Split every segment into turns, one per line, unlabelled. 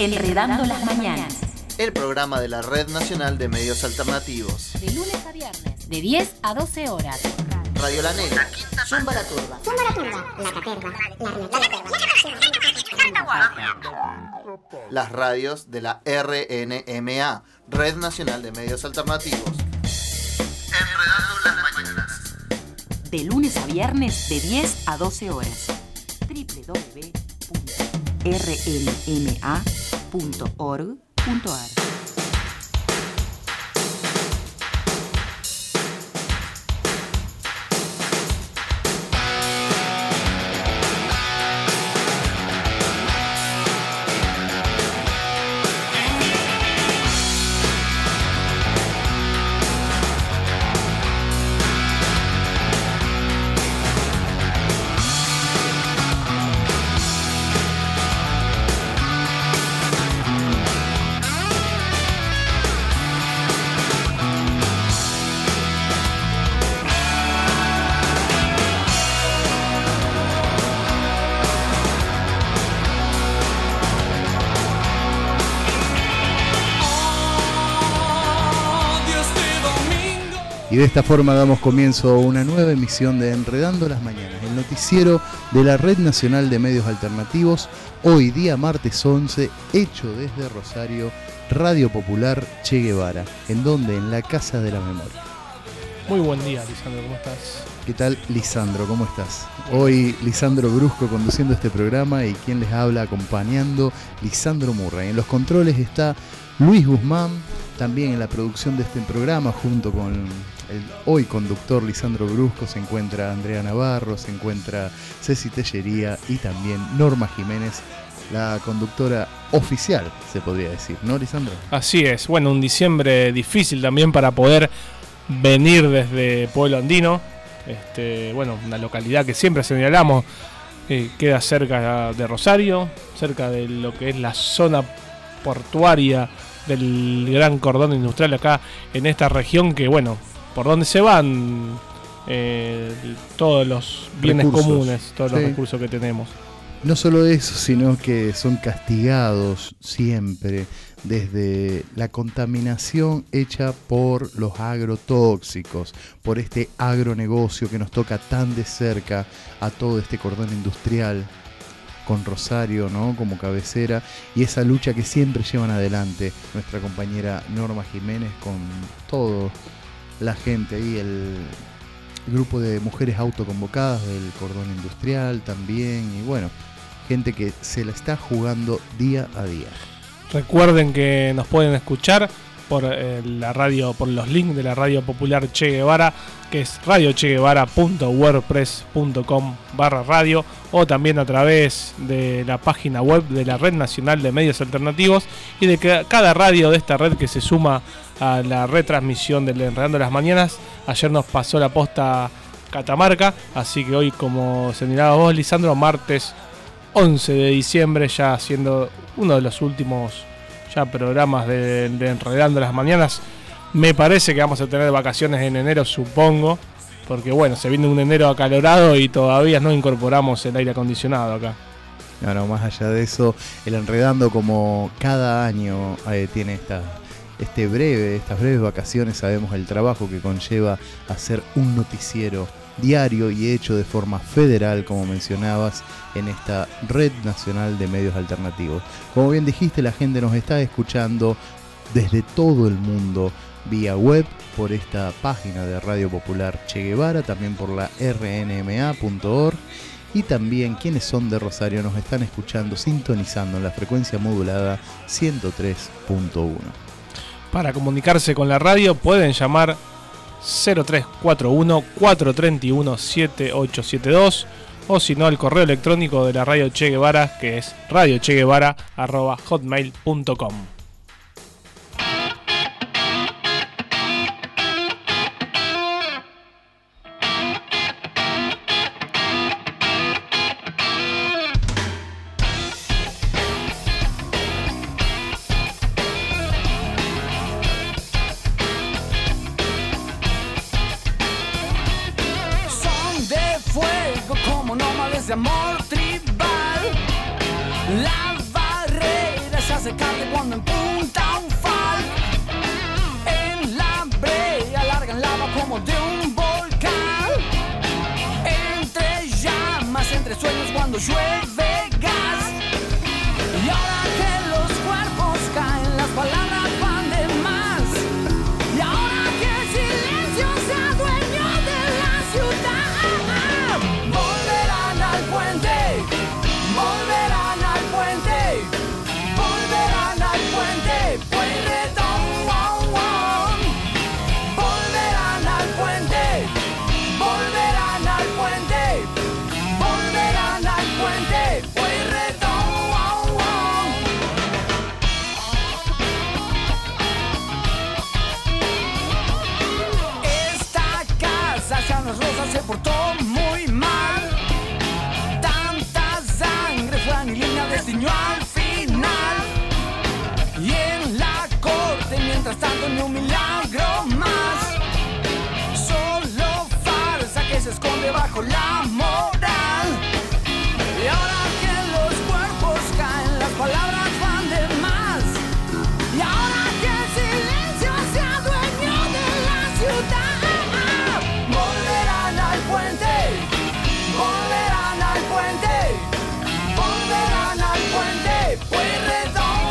Enredando las mañanas.
El programa de la Red Nacional de Medios Alternativos.
De lunes a viernes, de 10 a 12 horas.
Radio La Negra.
Zumba la Turba. La Caterva.
Las radios de la RNMA, Red Nacional de Medios Alternativos. Enredando las mañanas.
De lunes a viernes, de 10 a 12 horas. www.rnma.org.ar.
Y de esta forma damos comienzo a una nueva emisión de Enredando las Mañanas, el noticiero de la Red Nacional de Medios Alternativos, hoy día martes 11, hecho desde Rosario, Radio Popular Che Guevara, en donde, en la Casa de la Memoria.
Muy buen día, Lisandro, ¿cómo estás?
¿Qué tal, Lisandro? ¿Cómo estás? Hoy Lisandro Brusco conduciendo este programa y quien les habla acompañando, Lisandro Murray. En los controles está Luis Guzmán, también en la producción de este programa, junto con el hoy conductor Lisandro Brusco, se encuentra Andrea Navarro, se encuentra Ceci Tellería y también Norma Jiménez, la conductora oficial, se podría decir, ¿no, Lisandro?
Así es, bueno, un diciembre difícil también para poder venir desde Pueblo Andino, bueno, una localidad que siempre señalamos, queda cerca de Rosario, cerca de lo que es la zona portuaria del gran cordón industrial acá en esta región, que bueno, por donde se van todos los bienes comunes, todos los recursos que tenemos.
No solo eso, sino que son castigados siempre desde la contaminación hecha por los agrotóxicos, por este agronegocio que nos toca tan de cerca a todo este cordón industrial, con Rosario, ¿no?, como cabecera, y esa lucha que siempre llevan adelante nuestra compañera Norma Jiménez con toda la gente ahí, el grupo de mujeres autoconvocadas del cordón industrial también, y bueno, gente que se la está jugando día a día. Recuerden que nos pueden escuchar por la radio, por los links de la Radio Popular Che Guevara, que es radiocheguevara.wordpress.com/radio, o también a través de la página web de la Red Nacional de Medios Alternativos y de cada radio de esta red que se suma a la retransmisión del Enredando las Mañanas. Ayer nos pasó la posta Catamarca, así que hoy, como señalaba vos, Lisandro, martes 11 de diciembre, ya siendo uno de los últimos ya programas de Enredando las Mañanas. Me parece que vamos a tener vacaciones en enero, supongo, porque bueno, se viene un enero acalorado y todavía no incorporamos el aire acondicionado acá. No, más allá de eso, el Enredando, como cada año, tiene estas breves vacaciones. Sabemos el trabajo que conlleva hacer un noticiero diario y hecho de forma federal, como mencionabas, en esta Red Nacional de Medios Alternativos. Como bien dijiste, la gente nos está escuchando desde todo el mundo vía web, por esta página de Radio Popular Che Guevara, también por la rnma.org, y también quienes son de Rosario nos están escuchando, sintonizando en la frecuencia modulada 103.1. Para comunicarse con la radio pueden llamar 0341 431 7872, o si no, al correo electrónico de la Radio Che Guevara, que es radiocheguevara@hotmail.com.
Como nómades de amor tribal, la barrera es se hace carne cuando empunta un fal. En la brea largan lava como de un volcán. Entre llamas, entre sueños cuando llueve gas. Y ahora que los cuerpos caen, las palabras van de más. Y ahora que el silencio se adueñó de la ciudad, volverán al puente, volverán al puente, volverán al puente, Pueyrredón, volverán al puente, volverán al puente, volverán al puente, Pueyrredón. Rosa se portó muy mal. Tanta sangre fue anilina, destiñó al final. Y en la corte, mientras tanto, ni un milagro más. Solo farsa que se esconde bajo la moral. Y ahora que los cuerpos caen, las palabras van de más. Y ahora que el silencio se adueñó de la ciudad, volverán al puente, volverán al puente, volverán al puente, Pueyrredón,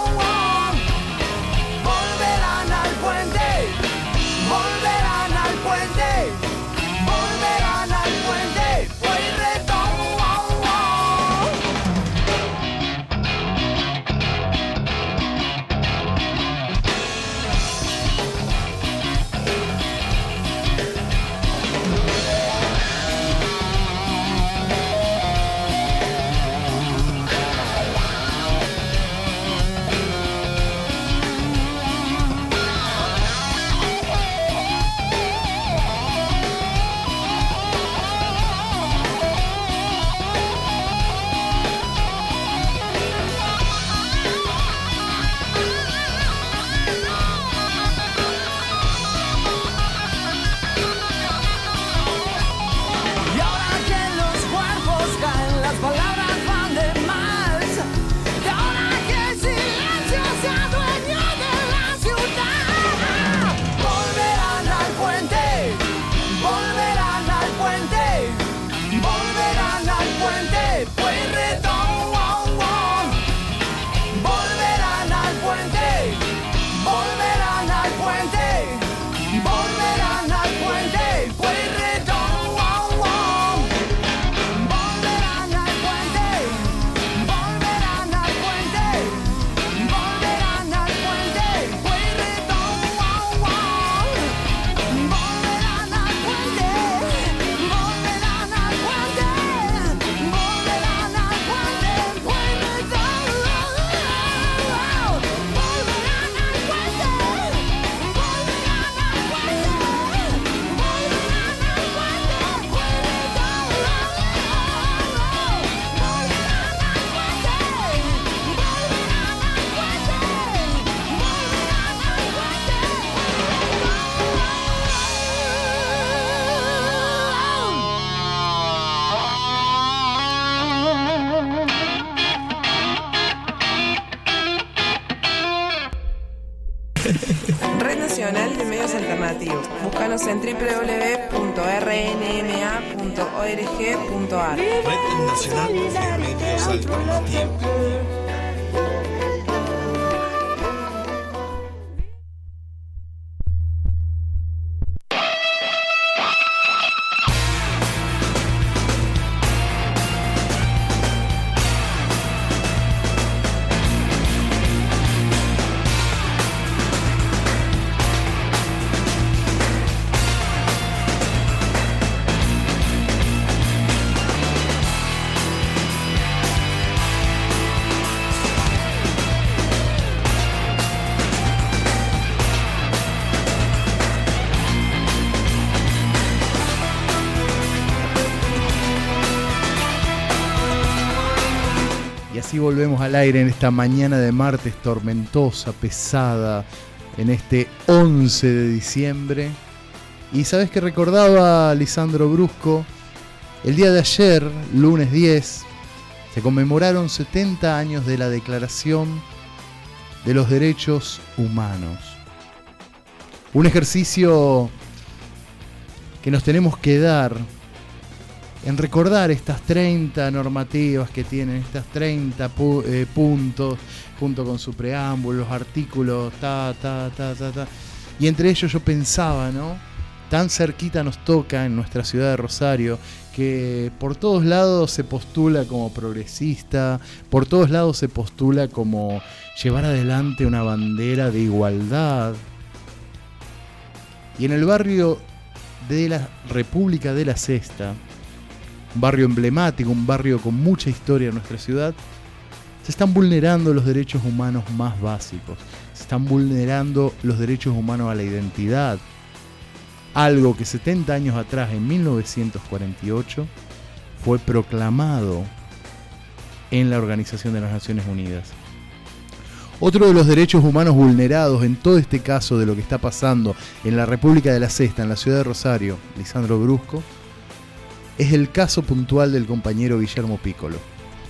volverán al puente, volverán al puente, volverán al puente, Pueyrredón.
Red Nacional de Medios Alternativos. Búscanos en www.rnma.org.ar.
Red Nacional de Medios Alternativos.
Así volvemos al aire en esta mañana de martes tormentosa, pesada, en este 11 de diciembre. Y sabes que recordaba Lisandro Brusco, el día de ayer, lunes 10, se conmemoraron 70 años de la Declaración de los derechos humanos. Un ejercicio que nos tenemos que dar en recordar estas 30 normativas que tienen, estas 30 puntos, junto con su preámbulo, los artículos, y entre ellos yo pensaba, ¿no? Tan cerquita nos toca en nuestra ciudad de Rosario, que por todos lados se postula como progresista, por todos lados se postula como llevar adelante una bandera de igualdad. Y en el barrio de la República de la Sexta, un barrio emblemático, un barrio con mucha historia en nuestra ciudad, se están vulnerando los derechos humanos más básicos, se están vulnerando los derechos humanos a la identidad, algo que 70 años atrás, en 1948, fue proclamado en la Organización de las Naciones Unidas. Otro de los derechos humanos vulnerados en todo este caso de lo que está pasando en la República de la Sexta, en la ciudad de Rosario, Lisandro Brusco, es el caso puntual del compañero Guillermo Piccolo,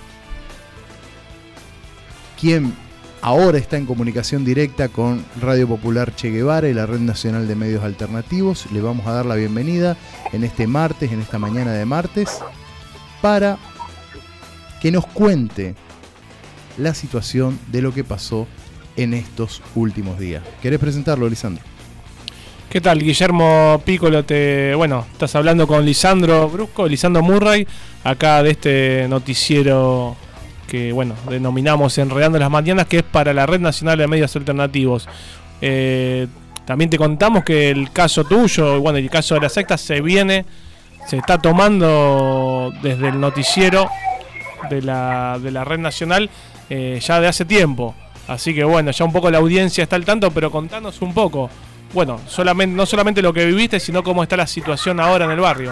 quien ahora está en comunicación directa con Radio Popular Che Guevara y la Red Nacional de Medios Alternativos. Le vamos a dar la bienvenida en este martes, en esta mañana de martes, para que nos cuente la situación de lo que pasó en estos últimos días. ¿Querés presentarlo, Lisandro?
¿Qué tal, Guillermo Piccolo? Estás hablando con Lisandro Brusco, Lisandro Murray, acá de este noticiero que, denominamos Enredando las Mañanas, que es para la Red Nacional de Medios Alternativos. También te contamos que el caso tuyo, el caso de la secta se está tomando desde el noticiero de la Red Nacional ya de hace tiempo. Así que ya un poco la audiencia está al tanto, pero contanos un poco. No solamente lo que viviste, sino cómo está la situación ahora en el barrio.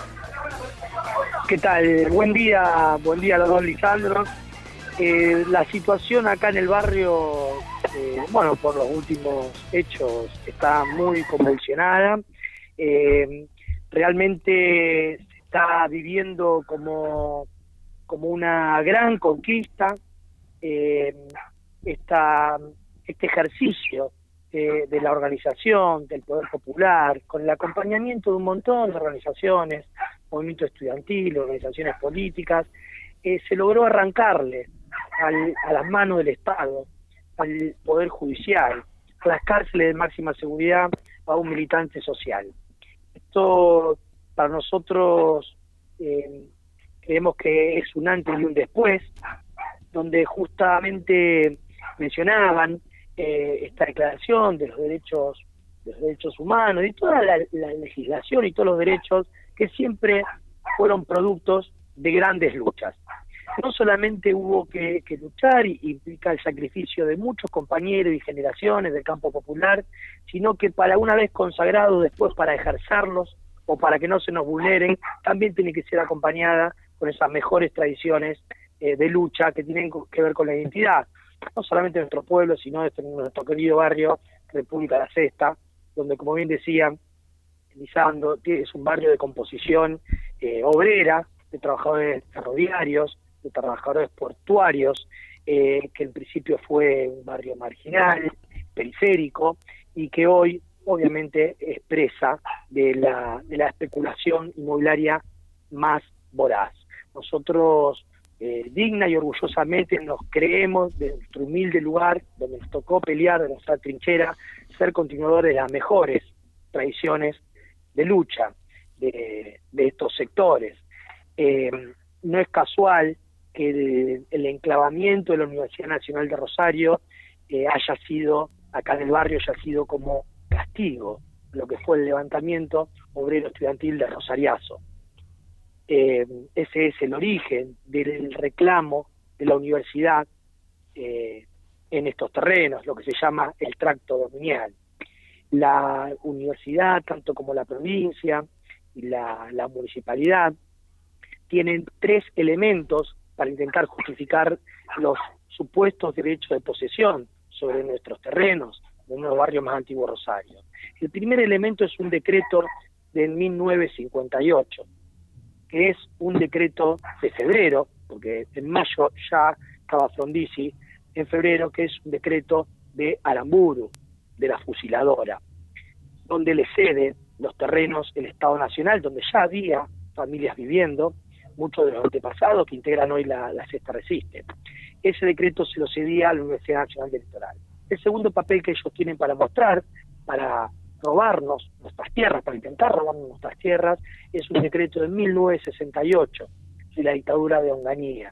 ¿Qué tal? Buen día a los dos Lisandros. La situación acá en el barrio, por los últimos hechos, está muy convulsionada. Realmente se está viviendo como una gran conquista este ejercicio de la organización, del poder popular, con el acompañamiento de un montón de organizaciones, movimiento estudiantil, organizaciones políticas, se logró arrancarle a las manos del Estado, al Poder Judicial, a las cárceles de máxima seguridad, a un militante social. Esto para nosotros creemos que es un antes y un después, donde justamente mencionaban esta declaración de los derechos humanos y toda la legislación y todos los derechos que siempre fueron productos de grandes luchas. No solamente hubo que luchar y implica el sacrificio de muchos compañeros y generaciones del campo popular, sino que para una vez consagrados después para ejercerlos o para que no se nos vulneren, también tiene que ser acompañada con esas mejores tradiciones de lucha que tienen que ver con la identidad, no solamente de nuestro pueblo, sino de nuestro querido barrio República de la Sexta, donde, como bien decía Lisandro, es un barrio de composición obrera, de trabajadores ferroviarios, de trabajadores portuarios, que en principio fue un barrio marginal, periférico, y que hoy obviamente es presa de la especulación inmobiliaria más voraz. Nosotros digna y orgullosamente nos creemos de nuestro humilde lugar donde nos tocó pelear de nuestra trinchera, ser continuadores de las mejores tradiciones de lucha de estos sectores. No es casual que el enclavamiento de la Universidad Nacional de Rosario haya sido, acá en el barrio, haya sido como castigo, lo que fue el levantamiento obrero estudiantil de Rosariazo. Ese es el origen del reclamo de la universidad en estos terrenos, lo que se llama el tracto dominial. La universidad, tanto como la provincia y la municipalidad, tienen tres elementos para intentar justificar los supuestos derechos de posesión sobre nuestros terrenos, de uno de los barrios más antiguos de Rosario. El primer elemento es un decreto de 1958, que es un decreto de febrero, porque en mayo ya estaba Frondizi en febrero, que es un decreto de Aramburu, de la fusiladora, donde le cede los terrenos el Estado Nacional, donde ya había familias viviendo, muchos de los antepasados que integran hoy la Sexta Resiste. Ese decreto se lo cedía a la Universidad Nacional del Litoral. El segundo papel que ellos tienen para mostrar, para robarnos nuestras tierras, para intentar robarnos nuestras tierras, es un decreto de 1968, de la dictadura de Onganía.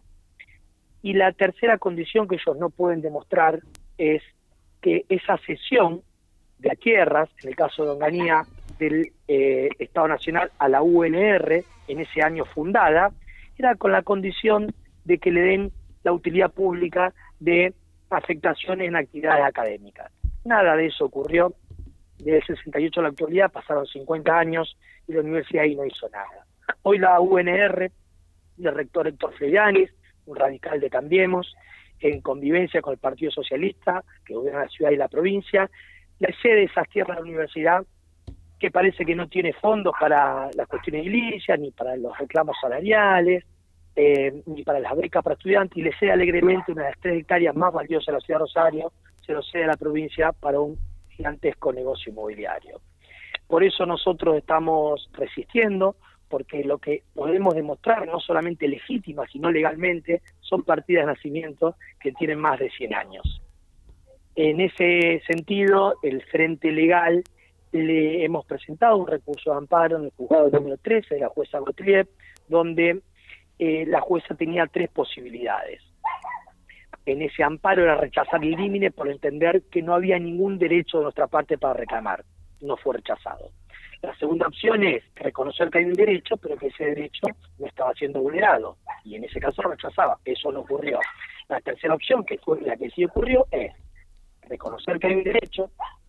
Y la tercera condición que ellos no pueden demostrar es que esa cesión de tierras, en el caso de Onganía, del Estado Nacional a la UNR, en ese año fundada, era con la condición de que le den la utilidad pública de afectaciones en actividades académicas. Nada de eso ocurrió. Desde el 68 a la actualidad pasaron 50 años y la universidad ahí no hizo nada. Hoy la UNR, del rector Héctor Fleianis, un radical de Cambiemos, en convivencia con el Partido Socialista, que gobierna la ciudad y la provincia, le cede esas tierras a la universidad, que parece que no tiene fondos para las cuestiones edilicias, ni para los reclamos salariales, ni para las becas para estudiantes, y le cede alegremente una de las 3 hectáreas más valiosas de la ciudad de Rosario, se lo cede a la provincia para un gigantesco negocio inmobiliario. Por eso nosotros estamos resistiendo, porque lo que podemos demostrar, no solamente legítima, sino legalmente, son partidas de nacimiento que tienen más de 100 años. En ese sentido, el Frente Legal le hemos presentado un recurso de amparo en el juzgado número 13 de la jueza Gottlieb, donde la jueza tenía 3 posibilidades. En ese amparo era rechazar el límite por entender que no había ningún derecho de nuestra parte para reclamar. No fue rechazado. La segunda opción es reconocer que hay un derecho, pero que ese derecho no estaba siendo vulnerado. Y en ese caso rechazaba. Eso no ocurrió. La tercera opción, que fue la que sí ocurrió, es reconocer que hay un derecho,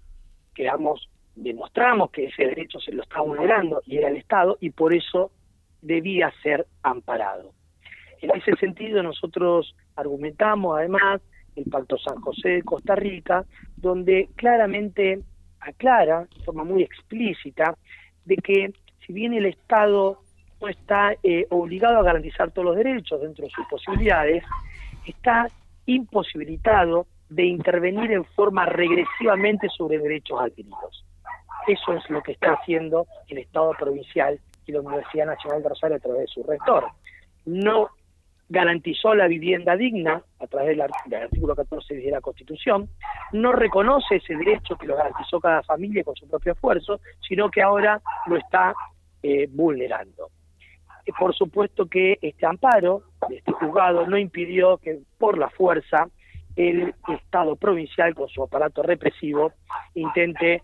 demostramos que ese derecho se lo está vulnerando y era el Estado, y por eso debía ser amparado. En ese sentido nosotros argumentamos además el Pacto San José de Costa Rica, donde claramente aclara, de forma muy explícita, de que si bien el Estado no está obligado a garantizar todos los derechos dentro de sus posibilidades, está imposibilitado de intervenir en forma regresivamente sobre derechos adquiridos. Eso es lo que está haciendo el Estado provincial y la Universidad Nacional de Rosario a través de su rector. No garantizó la vivienda digna a través del artículo 14 de la Constitución, no reconoce ese derecho que lo garantizó cada familia con su propio esfuerzo, sino que ahora lo está vulnerando. Por supuesto que este amparo de este juzgado no impidió que por la fuerza el Estado provincial con su aparato represivo intente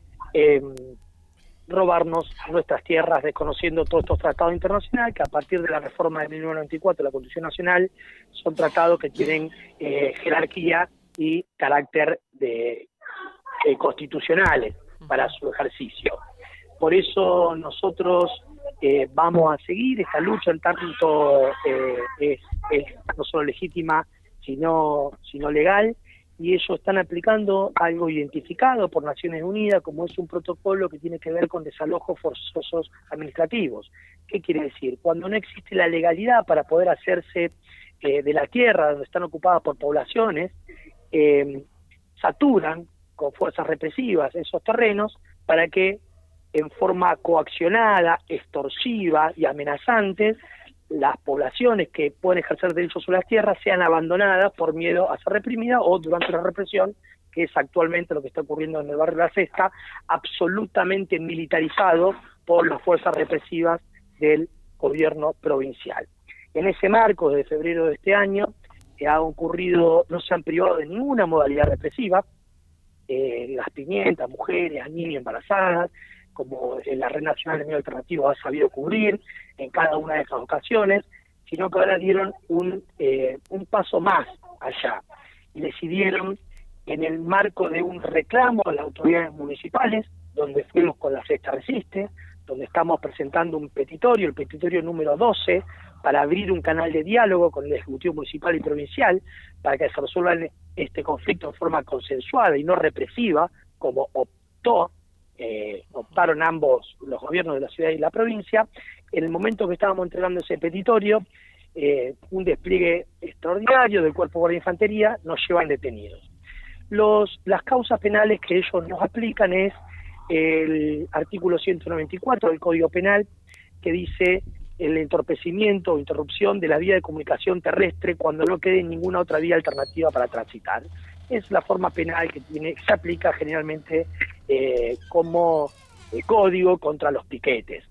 robarnos nuestras tierras, desconociendo todos estos tratados internacionales que a partir de la reforma de 1994 de la Constitución Nacional son tratados que tienen jerarquía y carácter constitucionales para su ejercicio. Por eso nosotros vamos a seguir esta lucha, en tanto es no solo legítima sino legal, y ellos están aplicando algo identificado por Naciones Unidas como es un protocolo que tiene que ver con desalojos forzosos administrativos. ¿Qué quiere decir? Cuando no existe la legalidad para poder hacerse de la tierra donde están ocupadas por poblaciones, saturan con fuerzas represivas esos terrenos para que en forma coaccionada, extorsiva y amenazante, las poblaciones que pueden ejercer derechos sobre las tierras sean abandonadas por miedo a ser reprimidas o durante la represión, que es actualmente lo que está ocurriendo en el barrio de La Cesta, absolutamente militarizado por las fuerzas represivas del gobierno provincial. En ese marco, desde febrero de este año, no se han privado de ninguna modalidad represiva, las pimientas, mujeres, niños embarazadas, como la Red Nacional de Medios Alternativos ha sabido cubrir en cada una de esas ocasiones, sino que ahora dieron un paso más allá y decidieron, en el marco de un reclamo a las autoridades municipales, donde fuimos con la Sexta Resiste, donde estamos presentando un petitorio, el petitorio número 12, para abrir un canal de diálogo con el Ejecutivo Municipal y Provincial, para que se resuelva este conflicto en forma consensuada y no represiva, como optaron ambos los gobiernos de la ciudad y la provincia. En el momento que estábamos entregando ese petitorio, un despliegue extraordinario del Cuerpo de Guardia de Infantería, nos llevan detenidos. Las causas penales que ellos nos aplican es el artículo 194 del Código Penal, que dice el entorpecimiento o interrupción de la vía de comunicación terrestre cuando no quede ninguna otra vía alternativa para transitar. Es la forma penal que se aplica generalmente como código contra los piquetes.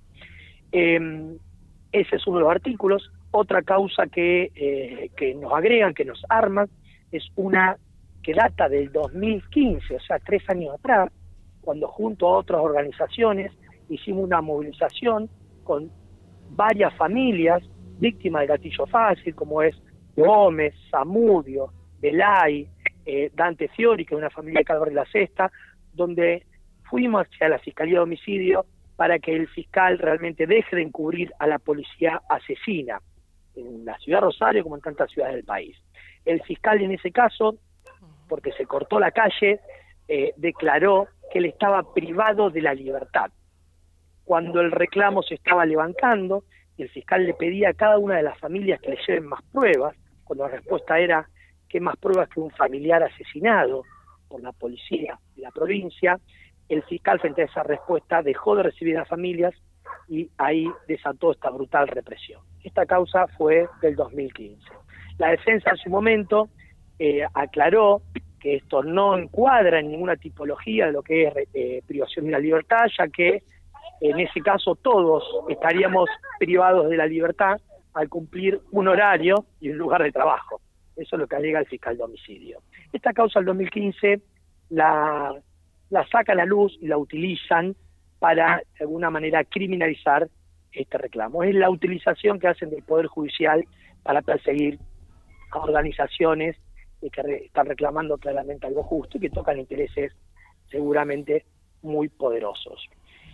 Ese es uno de los artículos. Otra causa que nos agregan, que nos arman, es una que data del 2015, o sea, 3 años atrás, cuando junto a otras organizaciones hicimos una movilización con varias familias víctimas del gatillo fácil, como es Gómez, Zamudio, Belay, Dante Fiori, que es una familia de Calvar de la Cesta, donde fuimos hacia la Fiscalía de Homicidio para que el fiscal realmente deje de encubrir a la policía asesina, en la ciudad de Rosario como en tantas ciudades del país. El fiscal en ese caso, porque se cortó la calle, declaró que él estaba privado de la libertad. Cuando el reclamo se estaba levantando, el fiscal le pedía a cada una de las familias que le lleven más pruebas, cuando la respuesta era que más pruebas que un familiar asesinado por la policía de la provincia, el fiscal frente a esa respuesta dejó de recibir a las familias y ahí desató esta brutal represión. Esta causa fue del 2015. La defensa en su momento aclaró que esto no encuadra en ninguna tipología de lo que es privación de la libertad, ya que en ese caso todos estaríamos privados de la libertad al cumplir un horario y un lugar de trabajo. Eso es lo que alega el fiscal de homicidio. Esta causa del 2015 la saca a la luz y la utilizan para, de alguna manera, criminalizar este reclamo. Es la utilización que hacen del Poder Judicial para perseguir a organizaciones que están reclamando claramente algo justo y que tocan intereses seguramente muy poderosos.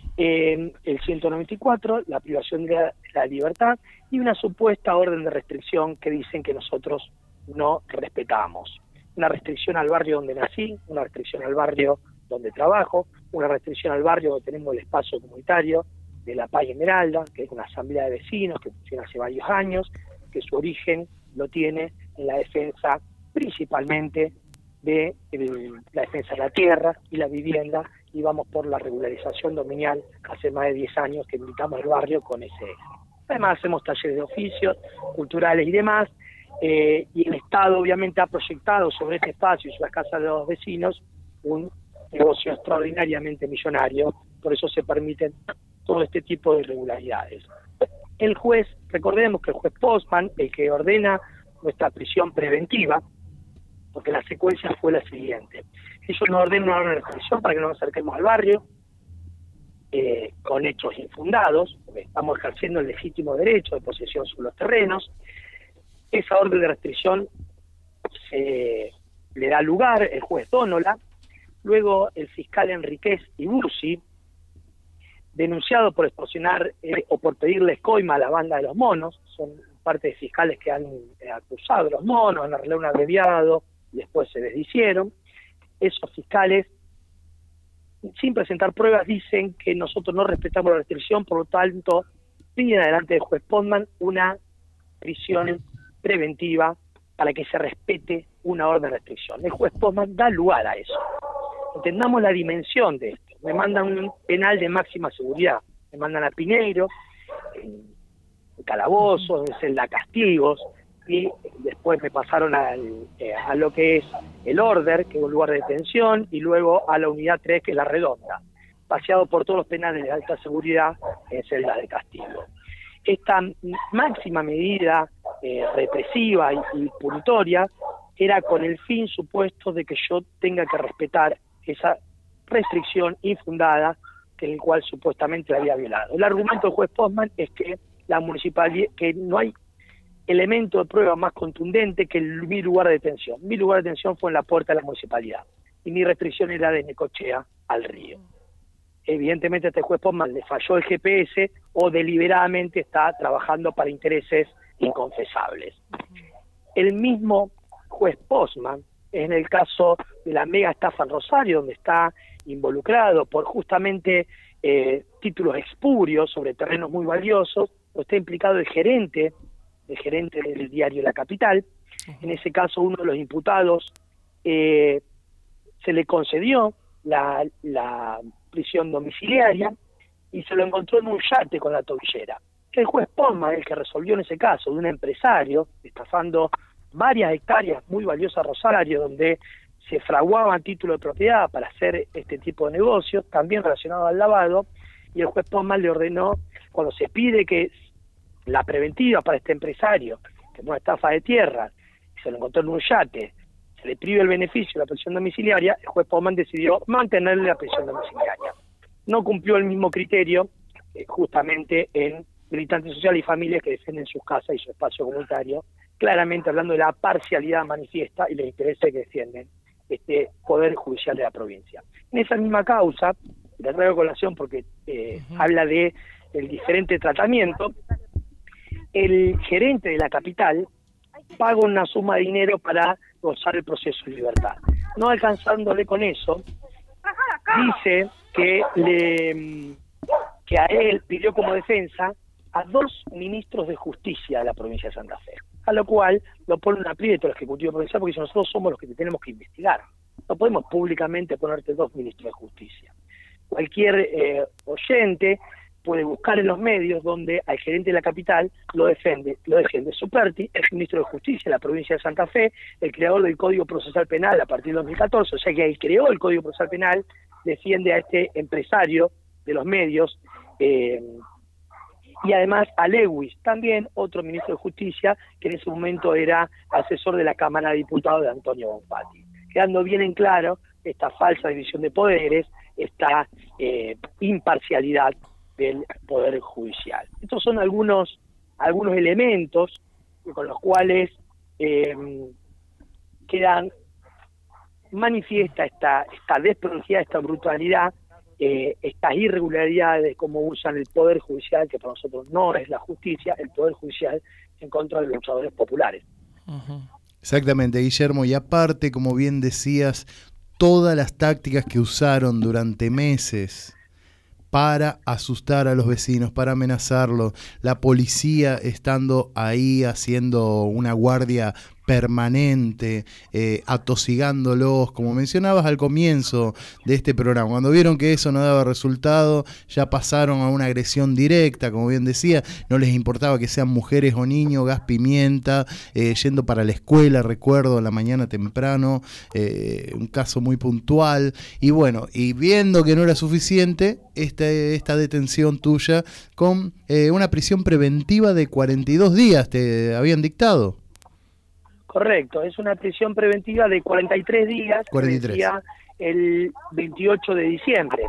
El 194, la privación de la libertad, y una supuesta orden de restricción que dicen que nosotros no respetamos. Una restricción al barrio donde nací, una restricción al barrio donde trabajo, una restricción al barrio donde tenemos el espacio comunitario de La Paz y Esmeralda, que es una asamblea de vecinos que funciona hace varios años, que su origen lo tiene en la defensa principalmente de la defensa de la tierra y la vivienda, y vamos por la regularización dominial hace más de 10 años que militamos el barrio con ese eje. Además hacemos talleres de oficios, culturales y demás, y el Estado obviamente ha proyectado sobre este espacio y sobre las casas de los vecinos un negocio extraordinariamente millonario, por eso se permiten todo este tipo de irregularidades. El juez, recordemos que el juez Postman, el que ordena nuestra prisión preventiva, porque la secuencia fue la siguiente: ellos nos ordenan una orden de prisión para que no nos acerquemos al barrio, con hechos infundados, porque estamos ejerciendo el legítimo derecho de posesión sobre los terrenos. Esa orden de restricción le da lugar el juez Dónola, luego el fiscal Enríquez Ibursi, denunciado por extorsionar o por pedirles coima a la banda de los monos. Son parte de fiscales que han acusado a los monos, han arreglado un abreviado, después se deshicieron. Esos fiscales, sin presentar pruebas, dicen que nosotros no respetamos la restricción, por lo tanto piden adelante del juez Postman una prisión preventiva para que se respete una orden de restricción. El juez Postman da lugar a eso. Entendamos la dimensión de esto. Me mandan un penal de máxima seguridad, me mandan a Pineiro, en calabozos, en celda castigos, y después me pasaron a lo que es el Order, que es un lugar de detención, y luego a la unidad 3, que es la Redonda, paseado por todos los penales de alta seguridad en celdas de castigo. Esta máxima medida represiva y punitoria era con el fin supuesto de que yo tenga que respetar esa restricción infundada en el cual supuestamente la había violado. El argumento del juez Postman es que la municipalidad, que no hay elemento de prueba más contundente que mi lugar de detención. Mi lugar de detención fue en la puerta de la municipalidad y mi restricción era de Necochea al río. Evidentemente a este juez Postman le falló el GPS o deliberadamente está trabajando para intereses inconfesables. El mismo juez Postman, en el caso de la mega estafa en Rosario, donde está involucrado por justamente títulos espurios sobre terrenos muy valiosos, está implicado el gerente el gerente del diario La Capital. En ese caso, uno de los imputados se le concedió la prisión domiciliaria y se lo encontró en un yate con la tobillera. El juez Poma, el que resolvió en ese caso, de un empresario estafando varias hectáreas muy valiosas a Rosario, donde se fraguaban títulos de propiedad para hacer este tipo de negocios, también relacionado al lavado, y el juez Poma le ordenó, cuando se pide que la preventiva para este empresario, que es una estafa de tierra, y se lo encontró en un yate, se le prive el beneficio de la prisión domiciliaria, el juez Poma decidió mantenerle la prisión domiciliaria. No cumplió el mismo criterio justamente en militantes sociales y familias que defienden sus casas y su espacio comunitario, claramente hablando de la parcialidad manifiesta y los intereses que defienden este Poder Judicial de la provincia. En esa misma causa, la traigo a colación porque habla de el diferente tratamiento, el gerente de La Capital paga una suma de dinero para gozar el proceso de libertad. No alcanzándole con eso, dice que a él pidió como defensa a 2 ministros de justicia de la provincia de Santa Fe, a lo cual lo pone un aprieto el Ejecutivo Provincial porque nosotros somos los que te tenemos que investigar. No podemos públicamente ponerte 2 ministros de justicia. Cualquier oyente puede buscar en los medios donde al gerente de La Capital lo defiende Superti, el ministro de Justicia de la provincia de Santa Fe, el creador del Código Procesal Penal a partir del 2014, o sea que él creó el Código Procesal Penal, defiende a este empresario de los medios, y además a Lewis, también otro ministro de Justicia, que en ese momento era asesor de la Cámara de Diputados de Antonio Bonfatti, quedando bien en claro esta falsa división de poderes, esta imparcialidad del Poder Judicial. Estos son algunos elementos con los cuales quedan manifiesta esta desprolijidad, esta brutalidad, estas irregularidades de cómo usan el Poder Judicial, que para nosotros no es la justicia, el Poder Judicial en contra de los luchadores populares.
Exactamente, Guillermo, y aparte, como bien decías, todas las tácticas que usaron durante meses para asustar a los vecinos, para amenazarlos, la policía estando ahí haciendo una guardia permanente, atosigándolos, como mencionabas al comienzo de este programa. Cuando vieron que eso no daba resultado, ya pasaron a una agresión directa, como bien decía, no les importaba que sean mujeres o niños, gas pimienta, yendo para la escuela, recuerdo, a la mañana temprano, un caso muy puntual, y bueno, y viendo que no era suficiente, esta detención tuya con una prisión preventiva de 42 días te habían dictado.
Correcto, es una prisión preventiva de 43 días,
43.
Decía el 28 de diciembre.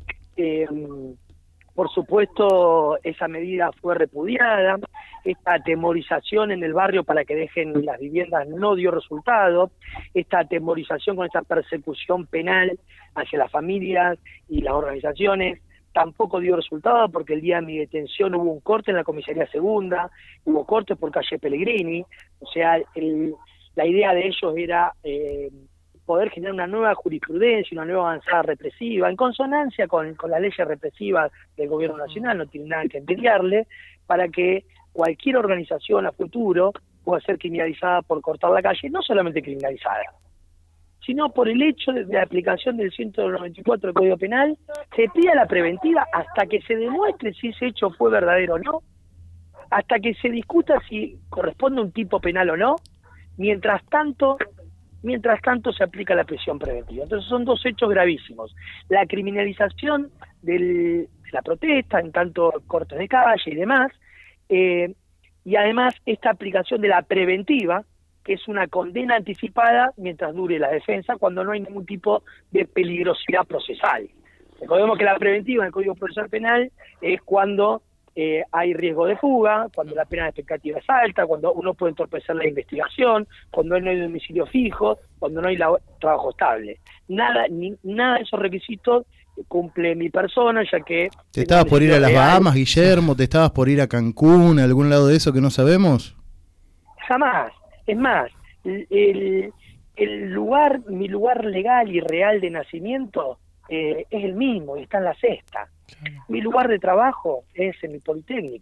Por supuesto, esa medida fue repudiada, esta atemorización en el barrio para que dejen las viviendas no dio resultado, esta atemorización con esta persecución penal hacia las familias y las organizaciones tampoco dio resultado, porque el día de mi detención hubo un corte en la comisaría segunda, hubo cortes por calle Pellegrini, o sea, la idea de ellos era poder generar una nueva jurisprudencia, una nueva avanzada represiva, en consonancia con las leyes represivas del gobierno nacional, no tiene nada que envidiarle, para que cualquier organización a futuro pueda ser criminalizada por cortar la calle, no solamente criminalizada, sino por el hecho de la aplicación del 194 del Código Penal, se pida la preventiva hasta que se demuestre si ese hecho fue verdadero o no, hasta que se discuta si corresponde a un tipo penal o no. Mientras tanto se aplica la prisión preventiva. Entonces son 2 hechos gravísimos: la criminalización de la protesta, en tanto cortes de calle y demás, y además esta aplicación de la preventiva, que es una condena anticipada mientras dure la defensa, cuando no hay ningún tipo de peligrosidad procesal. Recordemos que la preventiva en el Código Procesal Penal es cuando hay riesgo de fuga, cuando la pena de expectativa es alta, cuando uno puede entorpecer la investigación, cuando no hay domicilio fijo, cuando no hay trabajo estable. Nada de esos requisitos cumple mi persona, ya que...
¿Te estabas por ir a las Bahamas, Guillermo? ¿Te estabas por ir a Cancún, a algún lado de eso que no sabemos?
Jamás. Es más, mi lugar legal y real de nacimiento es el mismo, y está en la Sexta. Mi lugar de trabajo es en el Politécnico.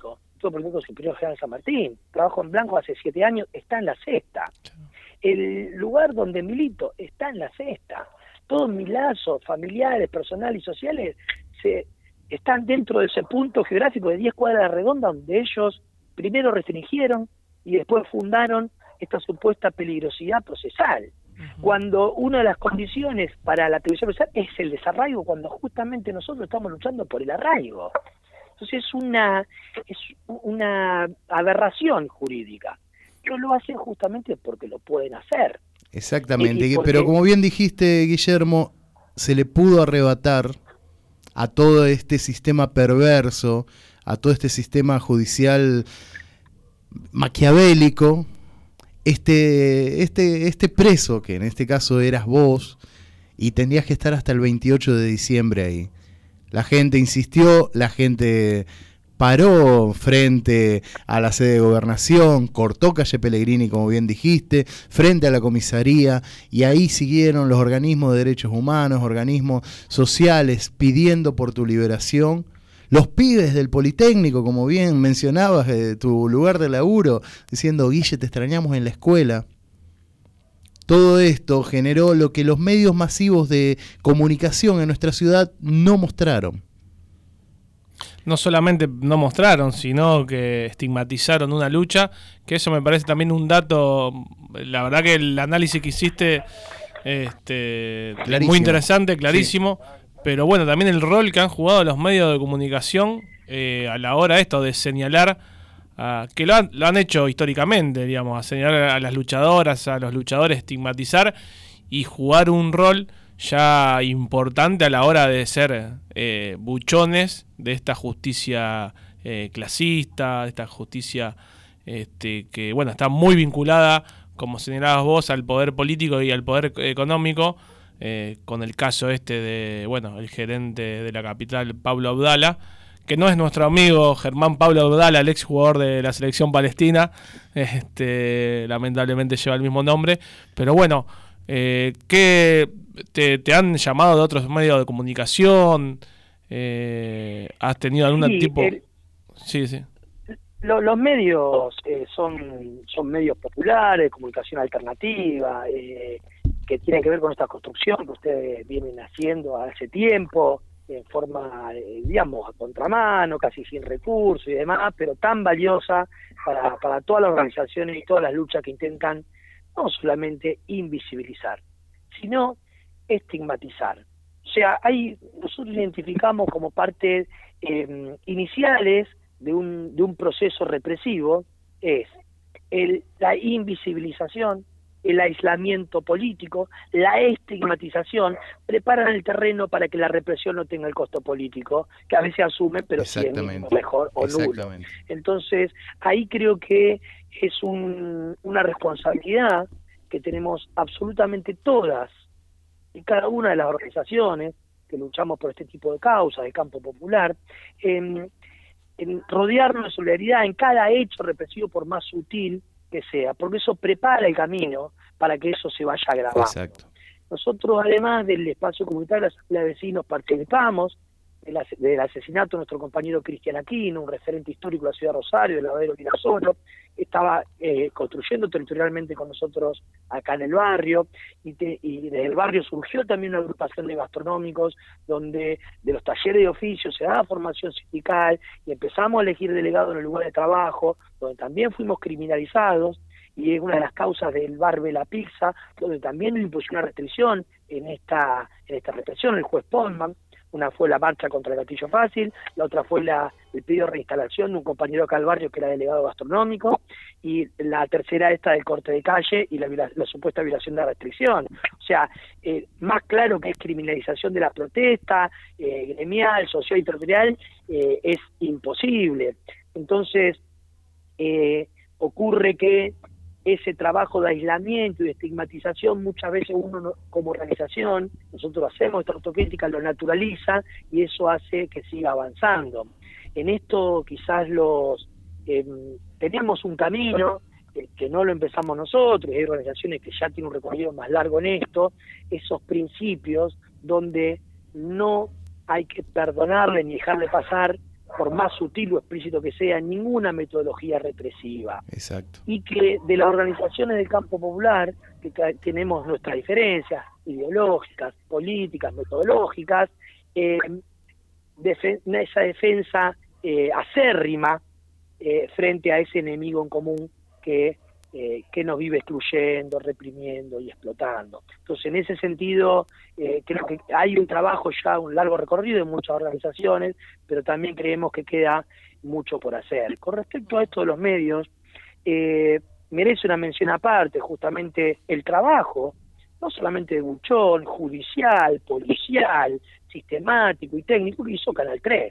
Instituto Politécnico Superior General San Martín. Trabajo en blanco hace 7 años, está en la sexta. El lugar donde milito está en la sexta. Todos mis lazos familiares, personales y sociales están dentro de ese punto geográfico de 10 cuadras redondas, donde ellos primero restringieron y después fundaron esta supuesta peligrosidad procesal. Cuando una de las condiciones para la televisión procesal es el desarraigo, cuando justamente nosotros estamos luchando por el arraigo. Entonces es una aberración jurídica. Pero lo hacen justamente porque lo pueden hacer.
Exactamente, pero como bien dijiste, Guillermo, se le pudo arrebatar a todo este sistema perverso, a todo este sistema judicial maquiavélico, este preso, que en este caso eras vos, y tendrías que estar hasta el 28 de diciembre ahí. La gente insistió, la gente paró frente a la sede de Gobernación, cortó calle Pellegrini, como bien dijiste, frente a la comisaría, y ahí siguieron los organismos de derechos humanos, organismos sociales, pidiendo por tu liberación. Los pibes del Politécnico, como bien mencionabas, de tu lugar de laburo, diciendo, Guille, te extrañamos en la escuela. Todo esto generó lo que los medios masivos de comunicación en nuestra ciudad no mostraron.
No solamente no mostraron, sino que estigmatizaron una lucha, que eso me parece también un dato, la verdad que el análisis que hiciste muy interesante, clarísimo, sí. Pero bueno, también el rol que han jugado los medios de comunicación a la hora de señalar, que lo han hecho históricamente, digamos, a señalar a las luchadoras, a los luchadores, estigmatizar y jugar un rol ya importante a la hora de ser buchones de esta justicia clasista, de esta justicia que bueno, está muy vinculada, como señalabas vos, al poder político y al poder económico, con el caso de, bueno, el gerente de la capital, Pablo Abdala, que no es nuestro amigo Germán Pablo Abdala, el exjugador de la selección palestina, lamentablemente lleva el mismo nombre, pero bueno, ¿qué te han llamado de otros medios de comunicación? ¿Has tenido algún tipo? Sí.
Los medios son medios populares, comunicación alternativa, que tienen que ver con esta construcción que ustedes vienen haciendo hace tiempo, en forma, digamos, a contramano, casi sin recursos y demás, pero tan valiosa para todas las organizaciones y todas las luchas que intentan no solamente invisibilizar, sino estigmatizar. O sea, nosotros identificamos como partes iniciales de un proceso represivo, es la invisibilización, el aislamiento político, la estigmatización, preparan el terreno para que la represión no tenga el costo político, que a veces asume, pero siempre mejor o nulo. Entonces, ahí creo que es una responsabilidad que tenemos absolutamente todas y cada una de las organizaciones que luchamos por este tipo de causas, de campo popular, en rodearnos de solidaridad en cada hecho represivo, por más sutil que sea, porque eso prepara el camino para que eso se vaya agravando.
Exacto.
Nosotros, además del espacio comunitario de la Asamblea de Vecinos, participamos del asesinato de nuestro compañero Cristian Aquino, un referente histórico de la ciudad de Rosario, del lavadero Virasoro. Estaba construyendo territorialmente con nosotros acá en el barrio, y desde el barrio surgió también una agrupación de gastronómicos, donde de los talleres de oficio se daba formación sindical, y empezamos a elegir delegados en el lugar de trabajo, donde también fuimos criminalizados, y es una de las causas del bar de la pizza, donde también impuso una restricción en esta represión, el juez Polman. Una fue la marcha contra el gatillo fácil, la otra fue el pedido de reinstalación de un compañero acá del barrio que era delegado gastronómico, y la tercera esta del corte de calle y la supuesta violación de la restricción. O sea, más claro que es criminalización de la protesta, gremial, social y territorial, es imposible. Entonces, ocurre que ese trabajo de aislamiento y de estigmatización, muchas veces uno como organización, nosotros hacemos esta autocrítica, lo naturaliza, y eso hace que siga avanzando. En esto quizás tenemos un camino que no lo empezamos nosotros, hay organizaciones que ya tienen un recorrido más largo en esto, esos principios donde no hay que perdonarle ni dejarle pasar por más sutil o explícito que sea, ninguna metodología represiva.
Exacto.
Y que de las organizaciones del campo popular, que tenemos nuestras diferencias ideológicas, políticas, metodológicas, esa defensa acérrima frente a ese enemigo en común que nos vive excluyendo, reprimiendo y explotando. Entonces, en ese sentido, creo que hay un trabajo ya, un largo recorrido en muchas organizaciones, pero también creemos que queda mucho por hacer. Con respecto a esto de los medios, merece una mención aparte justamente el trabajo, no solamente de buchón, judicial, policial, sistemático y técnico que hizo Canal 3,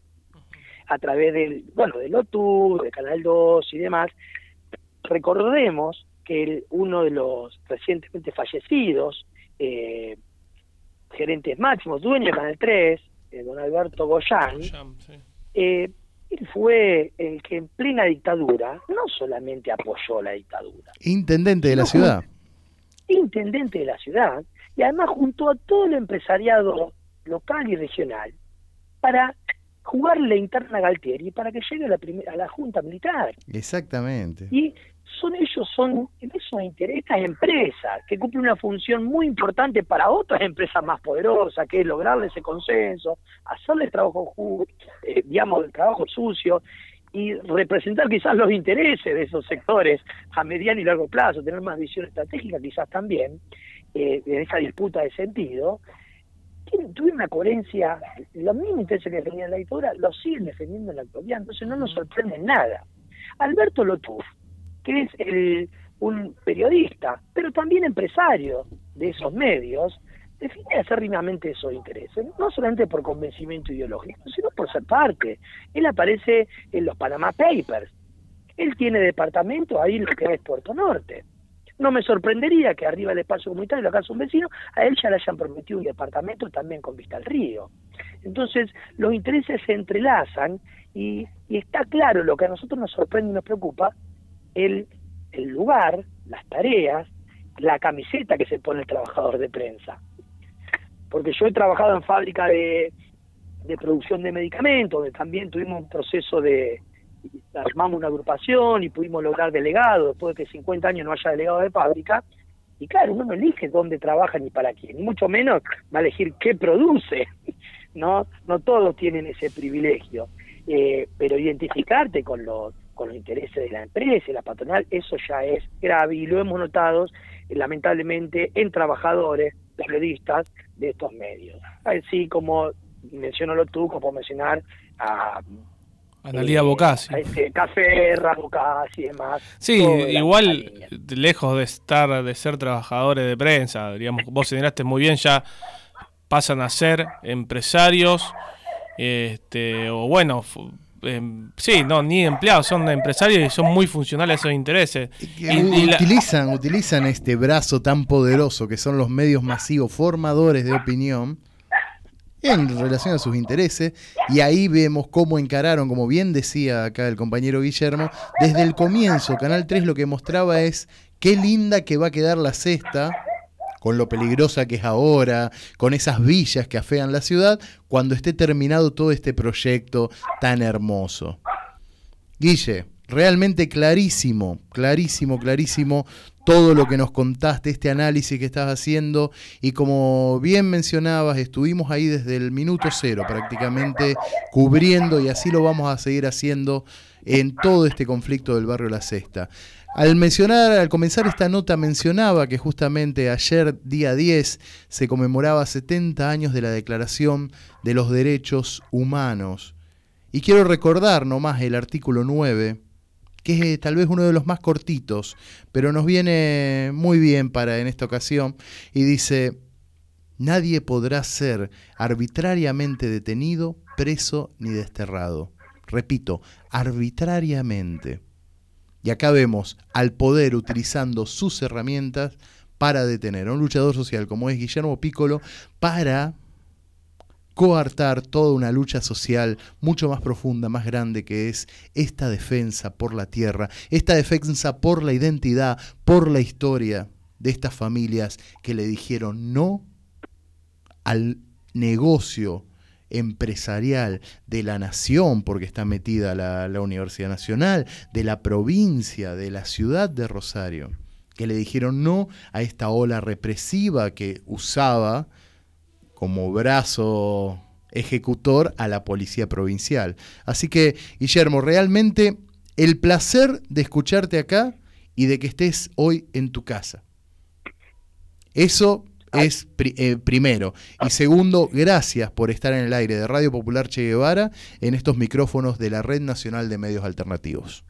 a través del OTU, de Canal 2 y demás. Recordemos que uno de los recientemente fallecidos gerentes máximos, dueño de Canal 3, don Alberto Goyán, él fue el que en plena dictadura no solamente apoyó la dictadura.
Intendente de la ciudad.
Intendente de la ciudad, y además juntó a todo el empresariado local y regional para jugar la interna a Galtieri para que llegue a la Junta Militar.
Exactamente.
Y son estas empresas que cumplen una función muy importante para otras empresas más poderosas, que es lograrle ese consenso, hacerle trabajo el trabajo sucio y representar quizás los intereses de esos sectores a mediano y largo plazo, tener más visión estratégica quizás también, en esa disputa de sentido. Tuve una coherencia, los mismos intereses que defendían la dictadura los siguen defendiendo en la actualidad, entonces no nos sorprende nada. Alberto Lotuf, que es un periodista, pero también empresario de esos medios, defiende acérrimamente esos intereses, no solamente por convencimiento ideológico, sino por ser parte. Él aparece en los Panama Papers, él tiene departamento ahí en lo que es Puerto Norte. No me sorprendería que arriba del espacio comunitario, la casa de un vecino, a él ya le hayan prometido un departamento también con vista al río. Entonces, los intereses se entrelazan y está claro lo que a nosotros nos sorprende y nos preocupa, el lugar, las tareas, la camiseta que se pone el trabajador de prensa. Porque yo he trabajado en fábrica de producción de medicamentos, donde también tuvimos un proceso armamos una agrupación y pudimos lograr delegados, después de que 50 años no haya delegado de fábrica, y claro, uno no elige dónde trabaja ni para quién, ni mucho menos va a elegir qué produce, no todos tienen ese privilegio, pero identificarte con los intereses de la empresa y la patronal, eso ya es grave, y lo hemos notado lamentablemente en trabajadores, periodistas de estos medios, así como mencionalo tú, como puedo mencionar a
Analía Bocassi.
Café, Bocassi y demás.
Sí, igual, lejos de ser trabajadores de prensa, digamos, vos señalaste muy bien, ya pasan a ser empresarios, ni empleados, son empresarios y son muy funcionales a esos intereses.
Utilizan este brazo tan poderoso que son los medios masivos formadores de opinión en relación a sus intereses, y ahí vemos cómo encararon, como bien decía acá el compañero Guillermo, desde el comienzo. Canal 3 lo que mostraba es qué linda que va a quedar la sexta, con lo peligrosa que es ahora, con esas villas que afean la ciudad, cuando esté terminado todo este proyecto tan hermoso. Guille, realmente clarísimo todo lo que nos contaste, este análisis que estás haciendo, y como bien mencionabas, estuvimos ahí desde el minuto cero prácticamente cubriendo, y así lo vamos a seguir haciendo en todo este conflicto del barrio La Sexta. Al comenzar esta nota mencionaba que justamente ayer, día 10, se conmemoraba 70 años de la Declaración de los Derechos Humanos. Y quiero recordar nomás el artículo 9, que es tal vez uno de los más cortitos, pero nos viene muy bien en esta ocasión, y dice: nadie podrá ser arbitrariamente detenido, preso ni desterrado. Repito, arbitrariamente. Y acá vemos al poder utilizando sus herramientas para detener a un luchador social como es Guillermo Píccolo, para coartar toda una lucha social mucho más profunda, más grande, que es esta defensa por la tierra, esta defensa por la identidad, por la historia de estas familias que le dijeron no al negocio empresarial de la nación, porque está metida la Universidad Nacional, de la provincia, de la ciudad de Rosario, que le dijeron no a esta ola represiva que usaba como brazo ejecutor a la policía provincial. Así que, Guillermo, realmente el placer de escucharte acá y de que estés hoy en tu casa. Eso es primero. Y segundo, gracias por estar en el aire de Radio Popular Che Guevara en estos micrófonos de la Red Nacional de Medios Alternativos.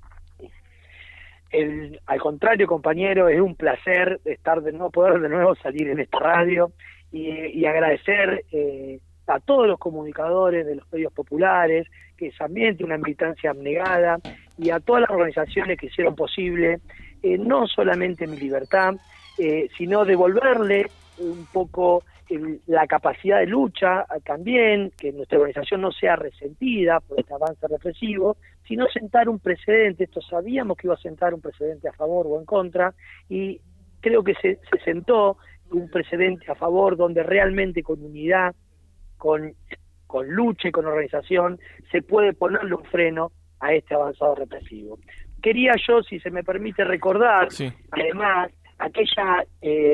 Al contrario, compañero, es un placer poder de nuevo salir en esta radio y agradecer a todos los comunicadores de los medios populares, que también tienen una militancia abnegada, y a todas las organizaciones que hicieron posible no solamente mi libertad, sino devolverle un poco la capacidad de lucha también, que nuestra organización no sea resentida por este avance represivo, sino sentar un precedente. Esto sabíamos que iba a sentar un precedente a favor o en contra, y creo que se sentó un precedente a favor donde realmente con unidad, con lucha y con organización se puede ponerle un freno a este avanzado represivo. Quería yo, si se me permite, recordar, además, aquellas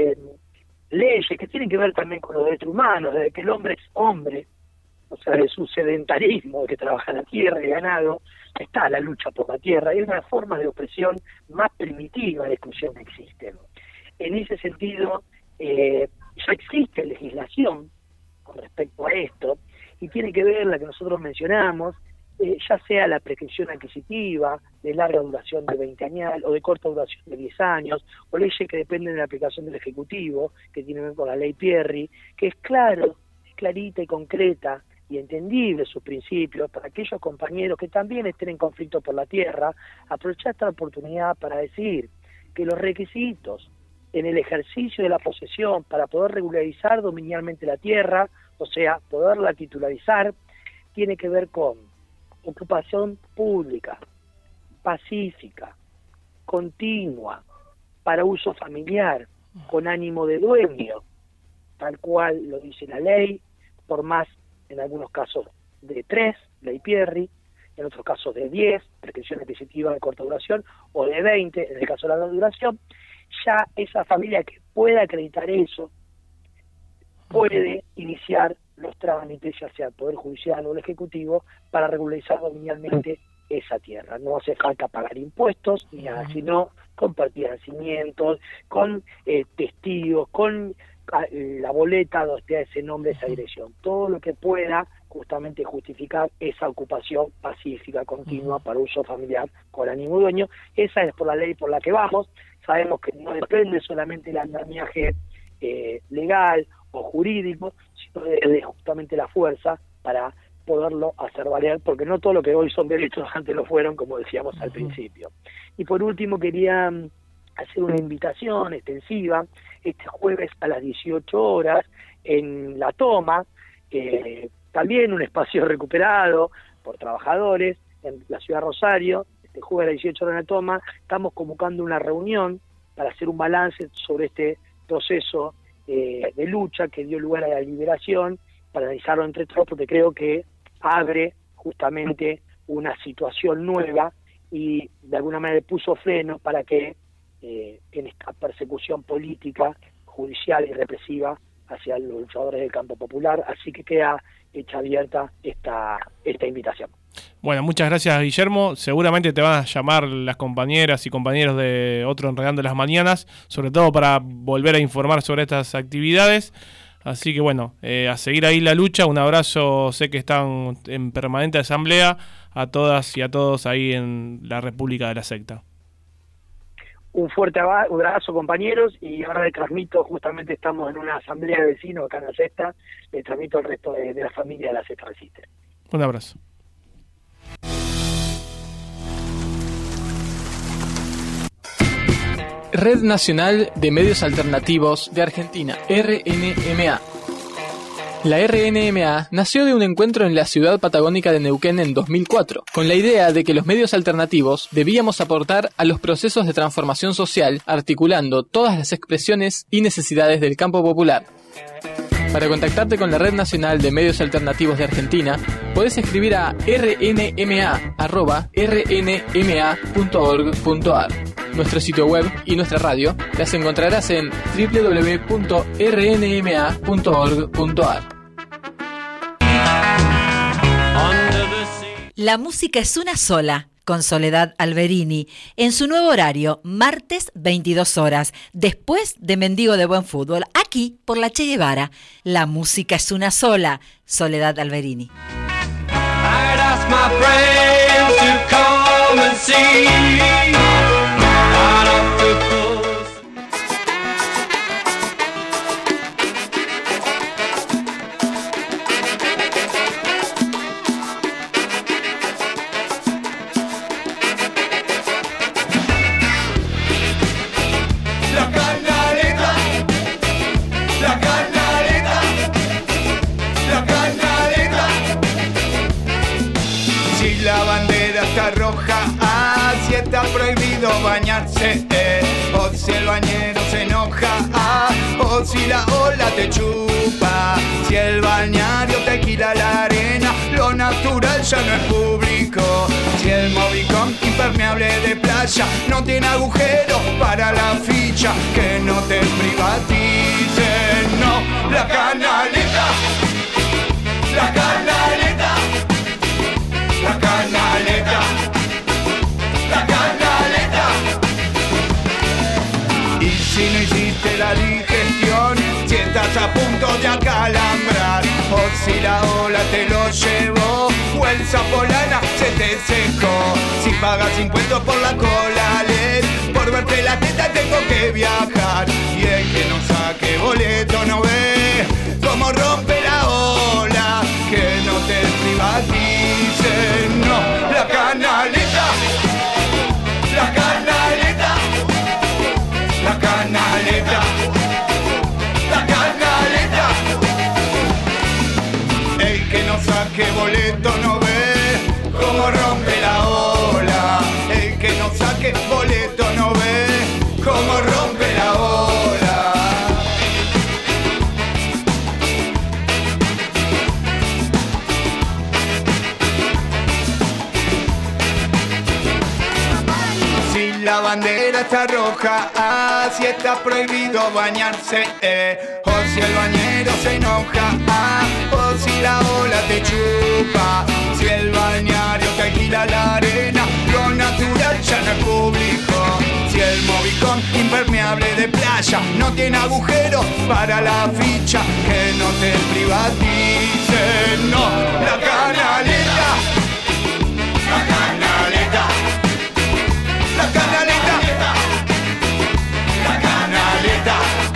leyes que tienen que ver también con los derechos humanos, desde que el hombre es hombre, o sea, de su sedentarismo, de que trabaja la tierra y el ganado, está la lucha por la tierra. Hay una forma de opresión más primitiva de exclusión que existe. En ese sentido, ya existe legislación con respecto a esto, y tiene que ver la que nosotros mencionamos, ya sea la prescripción adquisitiva de larga duración de 20 años o de corta duración de 10 años, o leyes que dependen de la aplicación del Ejecutivo, que tienen que ver con la ley Pierri, que es clarita y concreta y entendible sus principios para aquellos compañeros que también estén en conflicto por la tierra. Aprovechar esta oportunidad para decir que los requisitos en el ejercicio de la posesión para poder regularizar dominialmente la tierra, o sea, poderla titularizar, tiene que ver con ocupación pública, pacífica, continua, para uso familiar, con ánimo de dueño, tal cual lo dice la ley, por más, en algunos casos, de 3, ley Pierri, en otros casos de 10, prescripción adquisitiva de corta duración, o de 20, en el caso de la larga duración. Ya esa familia que pueda acreditar eso, puede iniciar los trámites, ya sea el Poder Judicial o el Ejecutivo, para regularizar dominialmente esa tierra. No hace falta pagar impuestos ni nada, sino con partida de nacimientos, con testigos, con la boleta donde esté ese nombre, esa dirección. Todo lo que pueda justamente justificar esa ocupación pacífica, continua, para uso familiar, con ánimo dueño. Esa es por la ley por la que vamos. Sabemos que no depende solamente del andamiaje legal o jurídico, sino de justamente la fuerza para poderlo hacer valer, porque no todo lo que hoy son derechos antes lo fueron, como decíamos al principio. Y por último quería hacer una invitación extensiva este jueves a las 18 horas en La Toma, también un espacio recuperado por trabajadores en la ciudad de Rosario. Este jueves a las 18 horas en La Toma estamos convocando una reunión para hacer un balance sobre este proceso de lucha que dio lugar a la liberación, para analizarlo entre todos, porque creo que abre justamente una situación nueva y de alguna manera puso freno para que en esta persecución política, judicial y represiva hacia los luchadores del campo popular. Así que queda hecha abierta esta invitación.
Bueno, muchas gracias, Guillermo. Seguramente te van a llamar las compañeras y compañeros de Otro Enredando las Mañanas, sobre todo para volver a informar sobre estas actividades. Así que bueno, a seguir ahí la lucha. Un abrazo, sé que están en permanente asamblea, a todas y a todos ahí en la República de la Secta.
Un fuerte abrazo, compañeros, y ahora le transmito, justamente estamos en una asamblea de vecinos acá en la Secta, le transmito al resto de la familia de la Secta Resiste.
Un abrazo.
Red Nacional de Medios Alternativos de Argentina, RNMA. La RNMA nació de un encuentro en la ciudad patagónica de Neuquén en 2004, con la idea de que los medios alternativos debíamos aportar a los procesos de transformación social, articulando todas las expresiones y necesidades del campo popular. Para contactarte con la Red Nacional de Medios Alternativos de Argentina, podés escribir a rnma@rnma.org.ar. Nuestro sitio web y nuestra radio las encontrarás en www.rnma.org.ar.
La música es una sola, con Soledad Alberini, en su nuevo horario, martes 22 horas, después de Mendigo de Buen Fútbol, aquí por la Che Guevara. La música es una sola, Soledad Alberini.
Roja, si está prohibido bañarse, o si el bañero se enoja, o si la ola te chupa, si el balneario te quita la arena, lo natural ya no es público, si el Movicon impermeable de playa no tiene agujeros para la ficha, que no te privaticen, no, la canaleta, la canaleta, la canaleta, la canaleta. Y si no hiciste la digestión, si estás a punto de acalambrar, o si la ola te lo llevó, o el Zapolana se te secó, si pagas impuestos por la cola, por verte la teta tengo que viajar, y el que no saque boleto no ve cómo rompe la ola, que no te privaticen, no, la canaleta, la canaleta, la canaleta, la canaleta. El que no saque boleto no ve cómo rompe la ola, el que no saque boleto no ve cómo rompe la ola. La bandera está roja, si está prohibido bañarse, o si el bañero se enoja, o si la ola te chupa, si el balneario te alquila la arena, lo natural ya no es público, si el Movicon impermeable de playa no tiene agujeros para la ficha, que no te privaticen, no, la canaleta, la canaleta, la canaleta, la canaleta.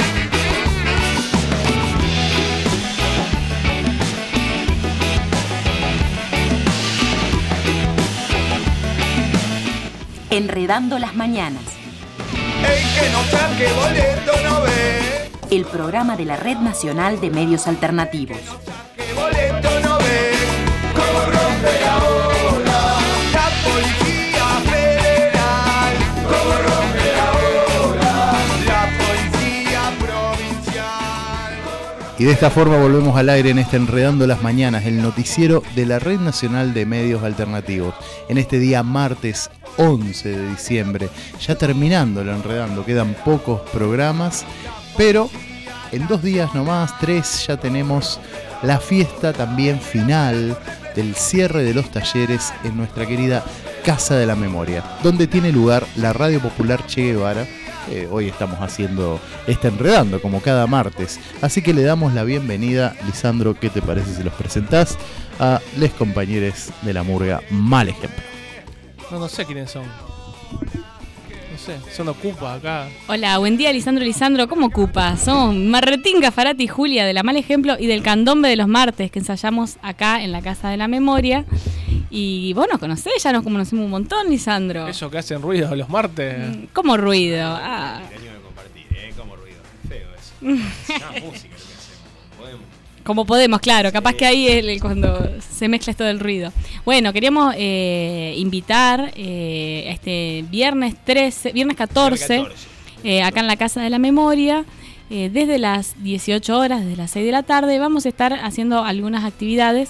Enredando las mañanas.
El que no saque boleto no ve.
El programa de la Red Nacional de Medios Alternativos.
Que boleto no ve. Cómo rompe la ola. La policía federal. Cómo rompe la ola. La policía provincial.
Y de esta forma volvemos al aire en este Enredando las Mañanas, el noticiero de la Red Nacional de Medios Alternativos. En este día martes 11 de diciembre, ya terminando el Enredando, quedan pocos programas, pero en 2 días nomás, 3, ya tenemos la fiesta también final del cierre de los talleres en nuestra querida Casa de la Memoria, donde tiene lugar la Radio Popular Che Guevara. Hoy estamos haciendo este Enredando como cada martes, así que le damos la bienvenida. Lisandro, ¿qué te parece si los presentás a les compañeros de la murga Mal Ejemplo?
No sé quiénes son. No sé, son Ocupa acá.
Hola, buen día Lisandro, ¿cómo Ocupa? Somos Marretín, Gafarati y Julia de La Mal Ejemplo y del Candombe de los martes que ensayamos acá en la Casa de la Memoria. Y vos nos conocés, ya nos conocemos un montón, Lisandro.
Eso que hacen ruido los martes.
¿Cómo ruido?
Como ruido. Feo eso. Música.
Como podemos, claro, capaz que ahí es cuando se mezcla esto del ruido. Bueno, queríamos invitar a este viernes 14, acá en la Casa de la Memoria, desde las 18 horas, desde las 6 de la tarde, vamos a estar haciendo algunas actividades,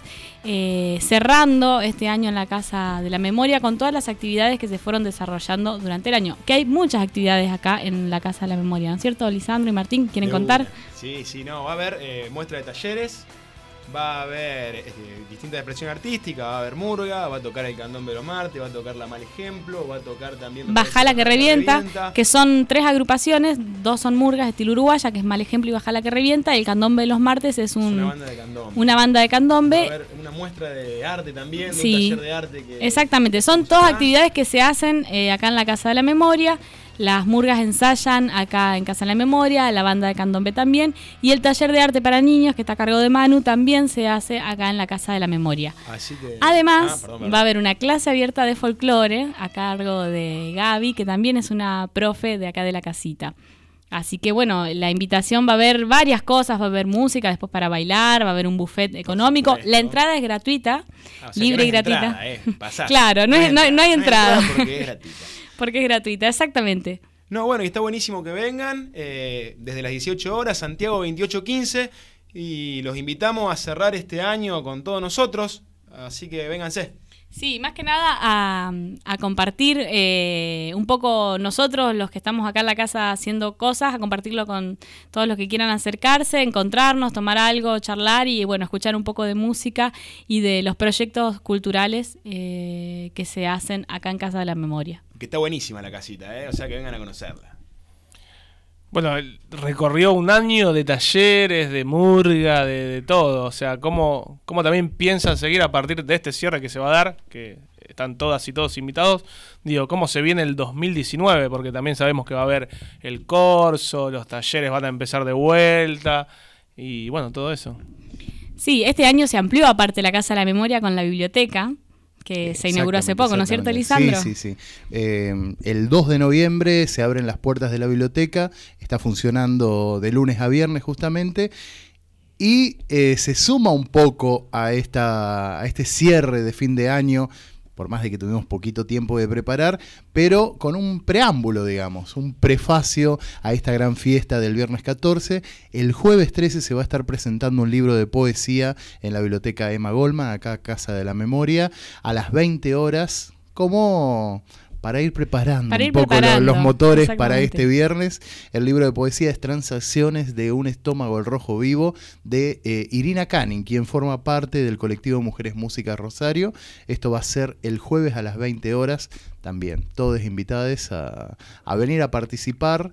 cerrando este año en la Casa de la Memoria con todas las actividades que se fueron desarrollando durante el año. Que hay muchas actividades acá en la Casa de la Memoria, ¿no es cierto? Lisandro y Martín, ¿quieren contar?
Sí, no, va a haber muestra de talleres, va a haber distintas expresiones artísticas, va a haber murga, va a tocar el candombe de los martes, va a tocar la Mal Ejemplo, va a tocar también...
Bajala que revienta, que son 3 agrupaciones, 2 son murgas estilo uruguaya, que es Mal Ejemplo y Bajala que revienta, y el candombe de los martes es una banda de candombe.
Va a haber una muestra de arte también,
sí,
un taller de arte.
Exactamente, son todas actividades que se hacen acá en la Casa de la Memoria. Las murgas ensayan acá en Casa de la Memoria, la banda de candombe también, y el taller de arte para niños, que está a cargo de Manu, también se hace acá en la Casa de la Memoria.
Así que...
Además, va a haber una clase abierta de folclore a cargo de Gaby, que también es una profe de acá de la casita. Así que bueno, la invitación va a haber varias cosas, va a haber música después para bailar, va a haber un buffet económico, la entrada es gratuita, libre y gratuita. Claro, no hay entrada.
Porque es gratuita.
Porque es gratuita, exactamente.
No, bueno, y está buenísimo que vengan desde las 18 horas, Santiago 2815, y los invitamos a cerrar este año con todos nosotros, así que vénganse.
Sí, más que nada a compartir un poco nosotros, los que estamos acá en la casa haciendo cosas, a compartirlo con todos los que quieran acercarse, encontrarnos, tomar algo, charlar y bueno, escuchar un poco de música y de los proyectos culturales que se hacen acá en Casa de la Memoria.
Que está buenísima la casita, o sea que vengan a conocerla.
Bueno, recorrió un año de talleres, de murga, de todo. O sea, ¿cómo también piensan seguir a partir de este cierre que se va a dar? Que están todas y todos invitados. Digo, ¿cómo se viene el 2019? Porque también sabemos que va a haber el corso, los talleres van a empezar de vuelta y bueno, todo eso.
Sí, este año se amplió aparte la Casa de la Memoria con la biblioteca, que se inauguró hace poco, ¿no es cierto, Lisandro?
Sí. El 2 de noviembre se abren las puertas de la biblioteca, está funcionando de lunes a viernes justamente, y se suma un poco a este cierre de fin de año, por más de que tuvimos poquito tiempo de preparar, pero con un preámbulo, digamos, un prefacio a esta gran fiesta del viernes 14. El jueves 13 se va a estar presentando un libro de poesía en la biblioteca Emma Goldman, acá Casa de la Memoria, a las 20 horas, como... para ir preparando un poco los motores para este viernes. El libro de poesía es Transacciones de un estómago al rojo vivo, de Irina Canning, quien forma parte del colectivo Mujeres Música Rosario. Esto va a ser el jueves a las 20 horas también. Todos invitados a venir a participar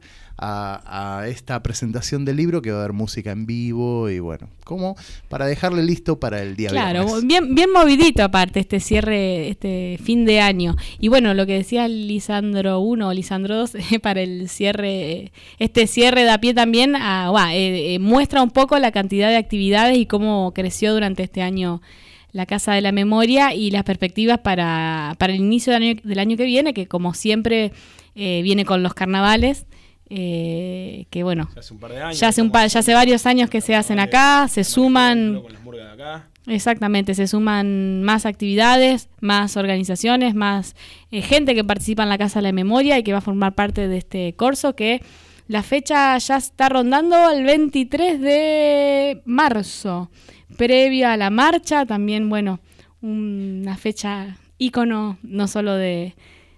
a esta presentación del libro, que va a haber música en vivo y bueno, como para dejarle listo para el día viernes.
Claro, bien movidito aparte este cierre, este fin de año. Y bueno, lo que decía Lisandro 1 o Lisandro 2 para el cierre, este cierre da pie también a muestra un poco la cantidad de actividades y cómo creció durante este año la Casa de la Memoria y las perspectivas para el inicio del año que viene, que como siempre viene con los carnavales. Que bueno, ya hace un par de años, ya hace varios años que se hacen acá, se suman con las murgas de acá. Exactamente, se suman más actividades, más organizaciones, más gente que participa en la Casa de la Memoria y que va a formar parte de este corso, que la fecha ya está rondando el 23 de marzo, previa a la marcha, también bueno, una fecha ícono no solo de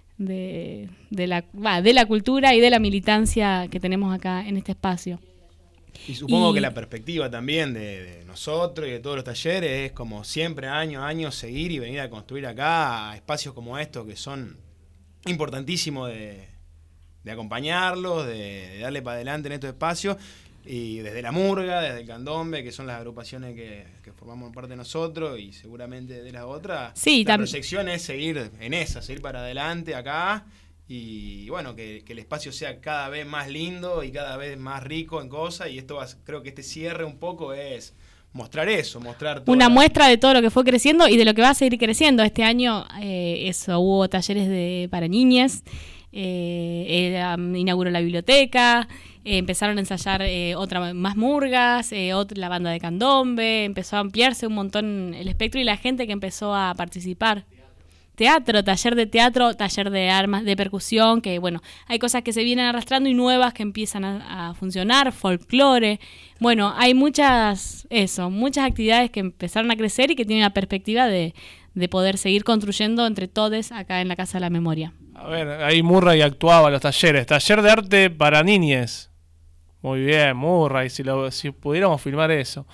la cultura y de la militancia que tenemos acá en este espacio.
Y supongo que la perspectiva también de nosotros y de todos los talleres es como siempre, año a año, seguir y venir a construir acá espacios como estos que son importantísimos de acompañarlos, de darle para adelante en estos espacios. Y desde la murga, desde el candombe, que son las agrupaciones que formamos parte de nosotros, y seguramente de las otras, sí, la proyección es seguir en esa, seguir para adelante acá, y bueno, que el espacio sea cada vez más lindo y cada vez más rico en cosas, y esto creo que este cierre un poco es mostrar eso, mostrar
una muestra de todo lo que fue creciendo y de lo que va a seguir creciendo. Este año hubo talleres para niñas, inauguró la biblioteca, empezaron a ensayar más murgas, la banda de candombe, empezó a ampliarse un montón el espectro y la gente que empezó a participar teatro, taller de armas, de percusión, que bueno, hay cosas que se vienen arrastrando y nuevas que empiezan a funcionar, folclore. Bueno, hay muchas actividades que empezaron a crecer y que tienen la perspectiva de poder seguir construyendo entre todos acá en la Casa de la Memoria.
A ver, ahí Murray actuaba los talleres. Taller de arte para niñes. Muy bien, Murray, si pudiéramos filmar eso.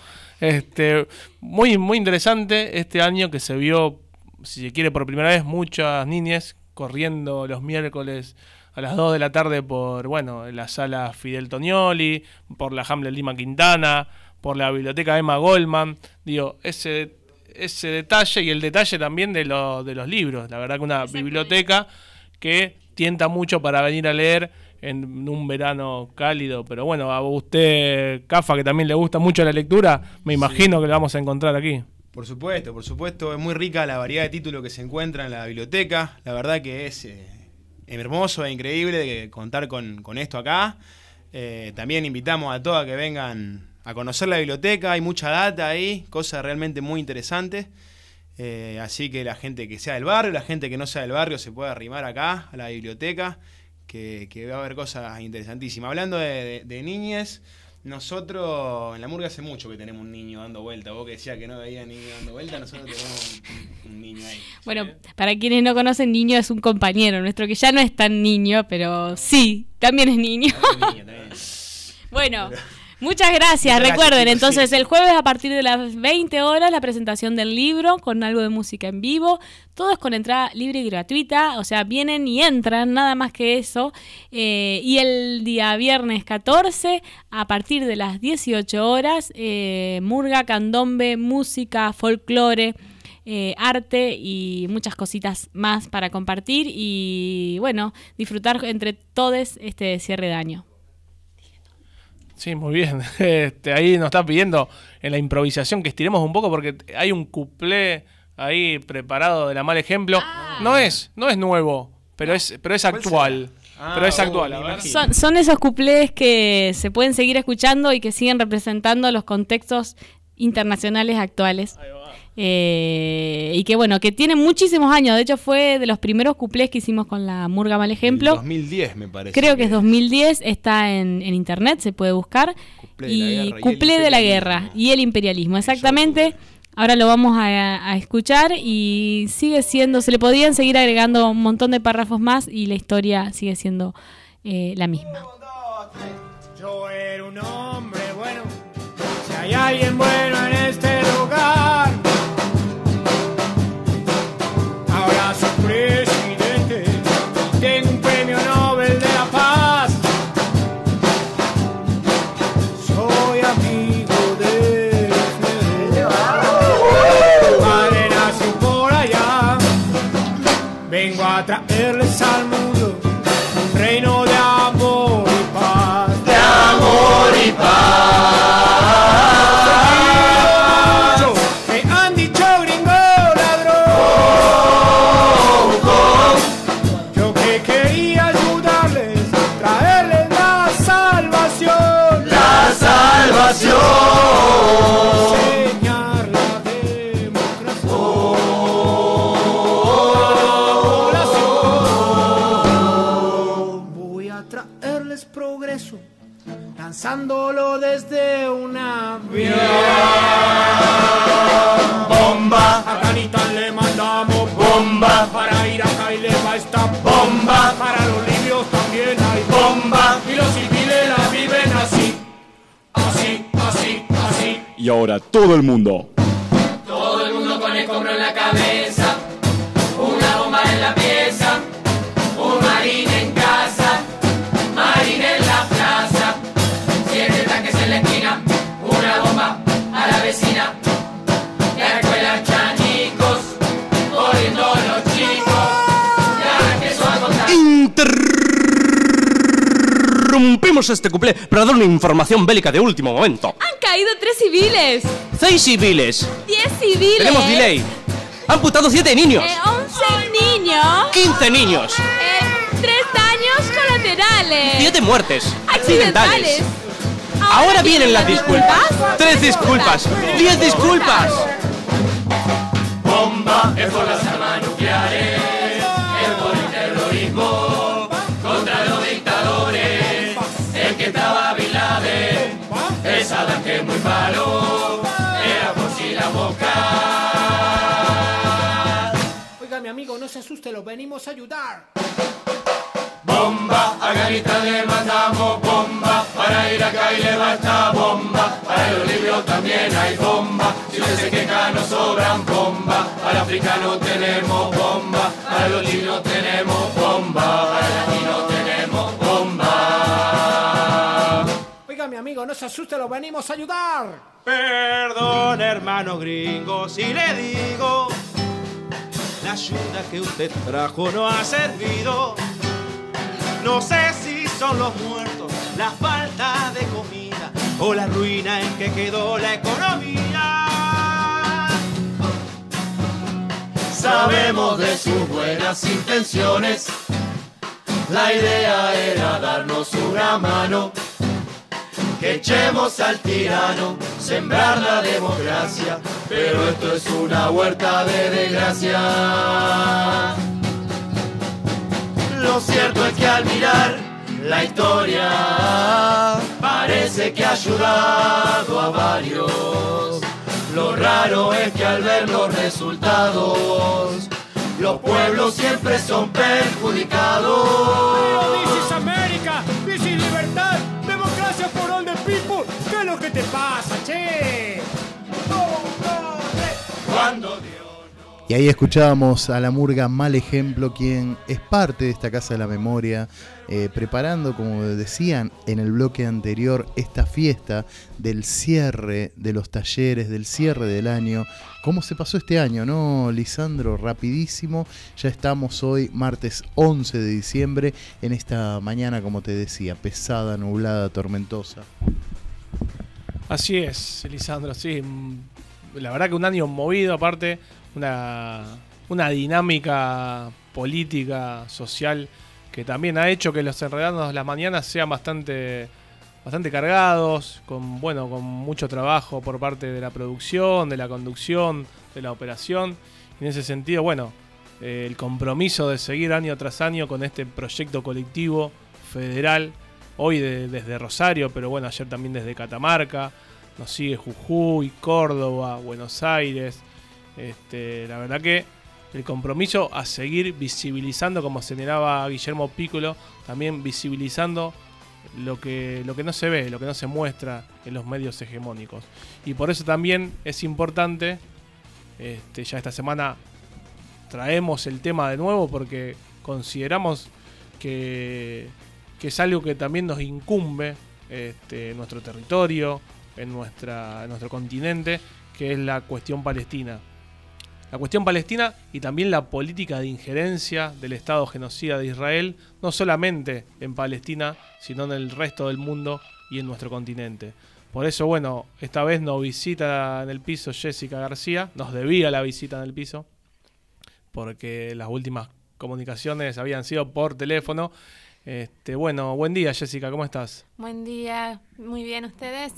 Muy, muy interesante este año que se vio, si se quiere, por primera vez muchas niñas corriendo los miércoles a las 2 de la tarde por, la sala Fidel Tonioli, por la Hamlet Lima Quintana, por la biblioteca Emma Goldman. Digo, ese detalle y el detalle también de los libros. La verdad que una biblioteca que tienta mucho para venir a leer en un verano cálido, pero bueno, a usted, Cafa, que también le gusta mucho la lectura, me imagino que lo vamos a encontrar aquí.
Por supuesto, es muy rica la variedad de títulos que se encuentra en la biblioteca, la verdad que es hermoso e increíble de contar con esto acá. También invitamos a todos a que vengan a conocer la biblioteca, hay mucha data ahí, cosas realmente muy interesantes, así que la gente que sea del barrio, la gente que no sea del barrio se puede arrimar acá a la biblioteca, que va a haber cosas interesantísimas. Hablando de niñes, nosotros en la Murga hace mucho que tenemos un niño dando vuelta. Vos que decías que no veía niño dando vuelta, nosotros tenemos un niño ahí.
Bueno, para quienes no conocen, niño es un compañero nuestro que ya no es tan niño, pero sí, también es niño. También. Bueno... Muchas gracias. Recuerden, chicos, entonces el jueves a partir de las 20 horas la presentación del libro con algo de música en vivo. Todo es con entrada libre y gratuita, o sea, vienen y entran, nada más que eso. Y el día viernes 14 a partir de las 18 horas, murga, candombe, música, folclore, arte y muchas cositas más para compartir y bueno, disfrutar entre todos este cierre de año.
Sí, muy bien. Ahí nos está pidiendo en la improvisación que estiremos un poco porque hay un cuplé ahí preparado de la Mal Ejemplo. No es nuevo, pero es actual. Pero es actual.
Son esos cuplés que se pueden seguir escuchando y que siguen representando los contextos internacionales actuales. Y que bueno, que tiene muchísimos años. De hecho fue de los primeros cuplés que hicimos con la Murga Mal Ejemplo.
2010 me parece.
Creo que es 2010, está en internet, se puede buscar. Cuplé de la guerra y el imperialismo, exactamente. Ahora lo vamos a escuchar y sigue siendo, se le podían seguir agregando un montón de párrafos más y la historia sigue siendo la misma.
Yo era un hombre bueno, si hay alguien bueno en este lugar, ahora soy presidente, tengo un premio Nobel de la Paz, soy amigo de padre nació por allá, vengo a traerles al mundo un reino de amor y paz, de amor y paz. Me han dicho gringo ladrón, yo que quería ayudarles, traerles la salvación, enseñar la democracia a la población. Voy a traerles progreso, lanzándolo desde una avión. Bomba, a Canitán le mandamos bomba, para Irak y le va esta bomba, para los libios también hay bomba, y los civiles la viven así, así, así, así.
Y ahora todo el mundo.
Todo el mundo con el hombro en la cabeza, una bomba en la pieza, un marín en casa, marín en la plaza, 7 tanques en la esquina, una bomba a la vecina, la escuela chanicos, corriendo los chicos, ya empezó a contar.
Interrumpimos este cuplé para dar una información bélica de último momento.
Han caído 3 civiles.
6 civiles.
10 civiles.
Tenemos delay. Han putado 7 niños.
11 niños.
15 niños.
3 daños colaterales.
7 muertes.
Accidentales.
Ahora vienen las disculpas. 3 disculpas. 10 disculpas.
Bomba.
bomba, es por las armas nucleares, es por el terrorismo, contra los dictadores, el que estaba Bin Laden, el Saddam que es muy malo, era por si la boca.
Oiga, mi amigo, no se asuste, lo venimos a ayudar.
Bomba, a Afganistán le mandamos bomba, para Irak y levanta bomba, para los libios también hay bomba, si usted se queja no sobran bomba, para africanos tenemos bomba, para los chinos tenemos bomba, para los latinos tenemos bomba.
Oiga, mi amigo, no se asuste, lo venimos a ayudar.
Perdón, hermano gringo, si le digo, la ayuda que usted trajo no ha servido. No sé si son los muertos, la falta de comida o la ruina en que quedó la economía.
Sabemos de sus buenas intenciones, la idea era darnos una mano, que echemos al tirano, sembrar la democracia, pero esto es una huerta de desgracia. Lo cierto es que al mirar la historia parece que ha ayudado a varios. Lo raro es que al ver los resultados los pueblos siempre son perjudicados.
This is America, this is libertad, democracia for all the people. ¿Qué es lo que te pasa, che?
Cuando
Y ahí escuchábamos a la murga Mal Ejemplo, quien es parte de esta Casa de la Memoria, preparando, como decían en el bloque anterior, esta fiesta del cierre de los talleres, del cierre del año. ¿Cómo se pasó este año, no, Lisandro? Rapidísimo. Ya estamos hoy, martes 11 de diciembre, en esta mañana, como te decía, pesada, nublada, tormentosa.
Así es, Lisandro, sí. La verdad que un año movido, aparte, una dinámica política, social, que también ha hecho que los enredados de las mañanas sean bastante cargados, con mucho trabajo por parte de la producción, de la conducción, de la operación. Y en ese sentido, el compromiso de seguir año tras año con este proyecto colectivo federal, hoy desde Rosario, pero ayer también desde Catamarca, nos sigue Jujuy, Córdoba, Buenos Aires. La verdad que el compromiso a seguir visibilizando, como señalaba Guillermo Piccolo, también visibilizando lo que no se ve, lo que no se muestra en los medios hegemónicos. Y por eso también es importante, ya esta semana traemos el tema de nuevo, porque consideramos que es algo que también nos incumbe en nuestro territorio, en nuestro continente, que es la cuestión palestina. La cuestión palestina y también la política de injerencia del Estado genocida de Israel, no solamente en Palestina, sino en el resto del mundo y en nuestro continente. Por eso, esta vez nos visita en el piso Jessica García, nos debía la visita en el piso, porque las últimas comunicaciones habían sido por teléfono. Buen día, Jessica, ¿cómo estás?
Buen día, muy bien, ¿ustedes?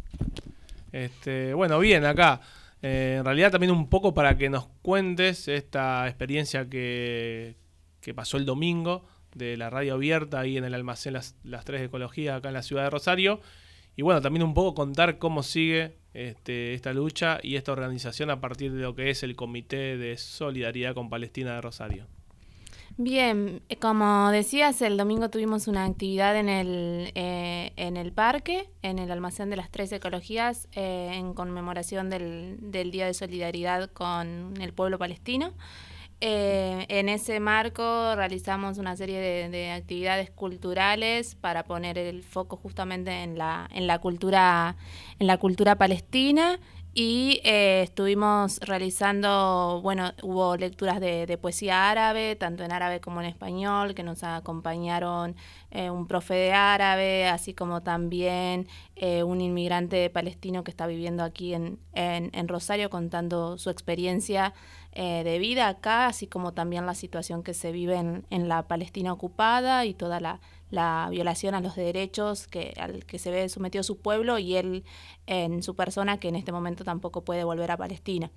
Bien, acá. En realidad también un poco para que nos cuentes esta experiencia que pasó el domingo de la radio abierta ahí en el almacén Las Tres de Ecología acá en la ciudad de Rosario. Y también un poco contar cómo sigue esta lucha y esta organización a partir de lo que es el Comité de Solidaridad con Palestina de Rosario.
Bien, como decías, el domingo tuvimos una actividad en el parque, en el almacén de las Tres Ecologías, en conmemoración del Día de Solidaridad con el pueblo palestino. En ese marco realizamos una serie de actividades culturales para poner el foco justamente en la cultura palestina. Y estuvimos realizando, hubo lecturas de poesía árabe, tanto en árabe como en español, que nos acompañaron un profe de árabe, así como también un inmigrante palestino que está viviendo aquí en Rosario, contando su experiencia de vida acá, así como también la situación que se vive en la Palestina ocupada y toda la la violación a los derechos al que se ve sometido su pueblo y él en su persona, que en este momento tampoco puede volver a Palestina.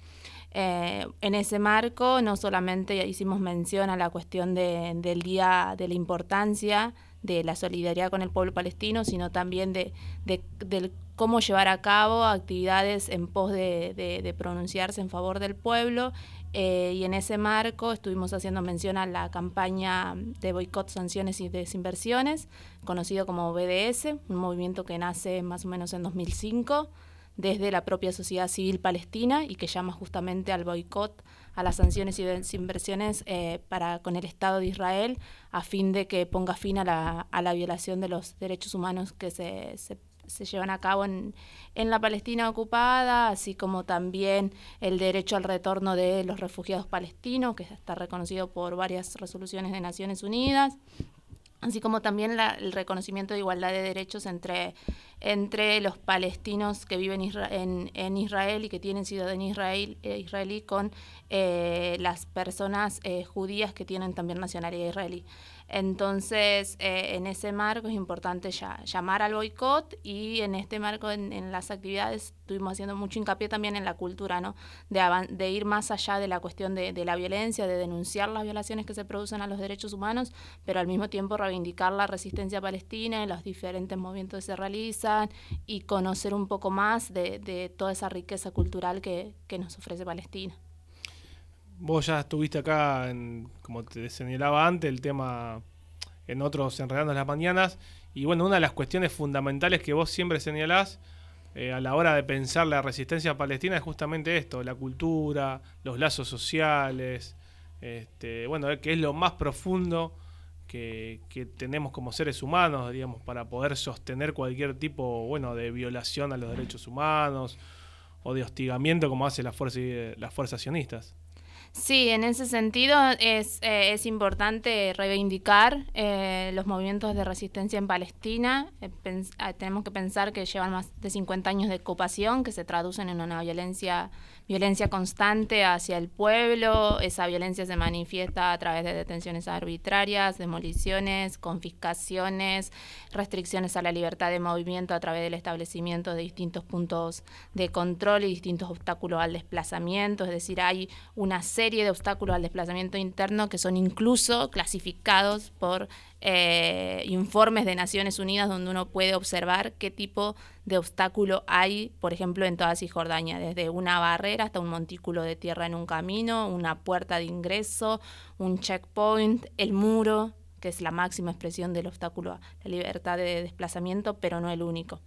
En ese marco no solamente hicimos mención a la cuestión del día, de la importancia de la solidaridad con el pueblo palestino, sino también del cómo llevar a cabo actividades en pos de pronunciarse en favor del pueblo. Y en ese marco estuvimos haciendo mención a la campaña de boicot, sanciones y desinversiones, conocido como BDS, un movimiento que nace más o menos en 2005 desde la propia sociedad civil palestina y que llama justamente al boicot, a las sanciones y desinversiones con el Estado de Israel, a fin de que ponga fin a la violación de los derechos humanos que se llevan a cabo en la Palestina ocupada, así como también el derecho al retorno de los refugiados palestinos, que está reconocido por varias resoluciones de Naciones Unidas, así como también el reconocimiento de igualdad de derechos entre los palestinos que viven en Israel y que tienen ciudadanía israelí con las personas judías que tienen también nacionalidad israelí. Entonces, en ese marco es importante llamar al boicot, y en este marco, en las actividades, estuvimos haciendo mucho hincapié también en la cultura, ¿no? De ir más allá de la cuestión de la violencia, de denunciar las violaciones que se producen a los derechos humanos, pero al mismo tiempo reivindicar la resistencia palestina y los diferentes movimientos que se realizan, y conocer un poco más de toda esa riqueza cultural que nos ofrece Palestina.
Vos ya estuviste acá, como te señalaba antes, el tema en otros Enredando las Mañanas, y bueno, una de las cuestiones fundamentales que vos siempre señalás a la hora de pensar la resistencia palestina es justamente esto, la cultura, los lazos sociales, bueno, que es lo más profundo que tenemos como seres humanos, digamos, para poder sostener cualquier tipo, bueno, de violación a los derechos humanos o de hostigamiento como hace las fuerzas sionistas.
Sí, en ese sentido es importante reivindicar los movimientos de resistencia en Palestina. Tenemos que pensar que llevan más de 50 años de ocupación, que se traducen en una violencia constante hacia el pueblo. Esa violencia se manifiesta a través de detenciones arbitrarias, demoliciones, confiscaciones, restricciones a la libertad de movimiento a través del establecimiento de distintos puntos de control y distintos obstáculos al desplazamiento. Es decir, hay una serie de obstáculos al desplazamiento interno que son incluso clasificados por informes de Naciones Unidas, donde uno puede observar qué tipo de obstáculo hay, por ejemplo, en toda Cisjordania, desde una barrera hasta un montículo de tierra en un camino, una puerta de ingreso, un checkpoint, el muro, que es la máxima expresión del obstáculo a la libertad de desplazamiento, pero no el único.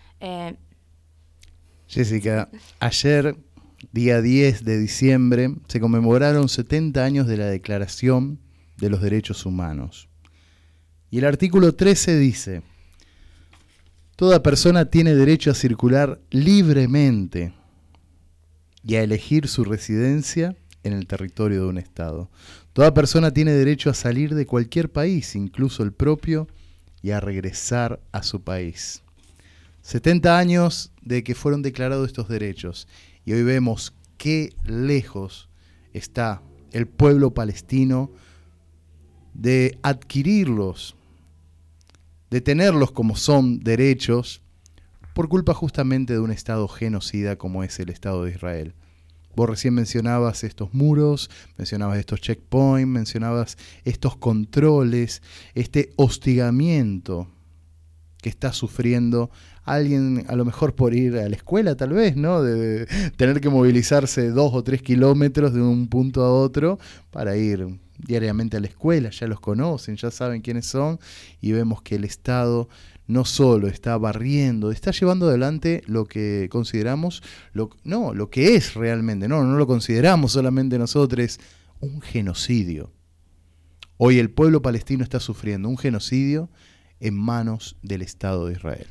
Jessica, ayer, día 10 de diciembre, se conmemoraron 70 años de la Declaración de los Derechos Humanos. Y el artículo 13 dice: toda persona tiene derecho a circular libremente y a elegir su residencia en el territorio de un Estado. Toda persona tiene derecho a salir de cualquier país, incluso el propio, y a regresar a su país. 70 años de que fueron declarados estos derechos, y hoy vemos qué lejos está el pueblo palestino de adquirirlos, de tenerlos como son derechos, por culpa justamente de un Estado genocida como es el Estado de Israel. Vos recién mencionabas estos muros, mencionabas estos checkpoints, mencionabas estos controles, este hostigamiento que está sufriendo alguien, a lo mejor por ir a la escuela tal vez, ¿no? De tener que movilizarse 2 o 3 kilómetros de un punto a otro para ir diariamente a la escuela. Ya los conocen, ya saben quiénes son, y vemos que el Estado no solo está barriendo, está llevando adelante lo que consideramos, lo que es realmente, no lo consideramos solamente nosotros, un genocidio. Hoy el pueblo palestino está sufriendo un genocidio en manos del Estado de Israel.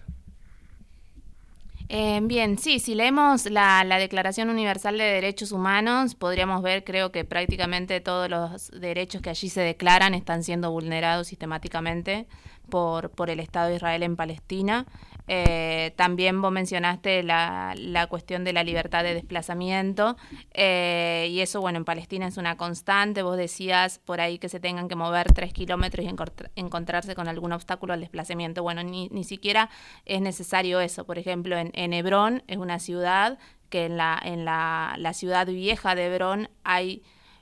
Bien, sí, si leemos la Declaración Universal de Derechos Humanos, podríamos ver, creo que prácticamente todos los derechos que allí se declaran están siendo vulnerados sistemáticamente por el Estado de Israel en Palestina. También vos mencionaste la cuestión de la libertad de desplazamiento, y eso, bueno, en Palestina es una constante. Vos decías por ahí que se tengan que mover 3 kilómetros y encontrarse con algún obstáculo al desplazamiento. Bueno, ni siquiera es necesario eso. Por ejemplo, en Hebrón es una ciudad que en la ciudad vieja de Hebrón hay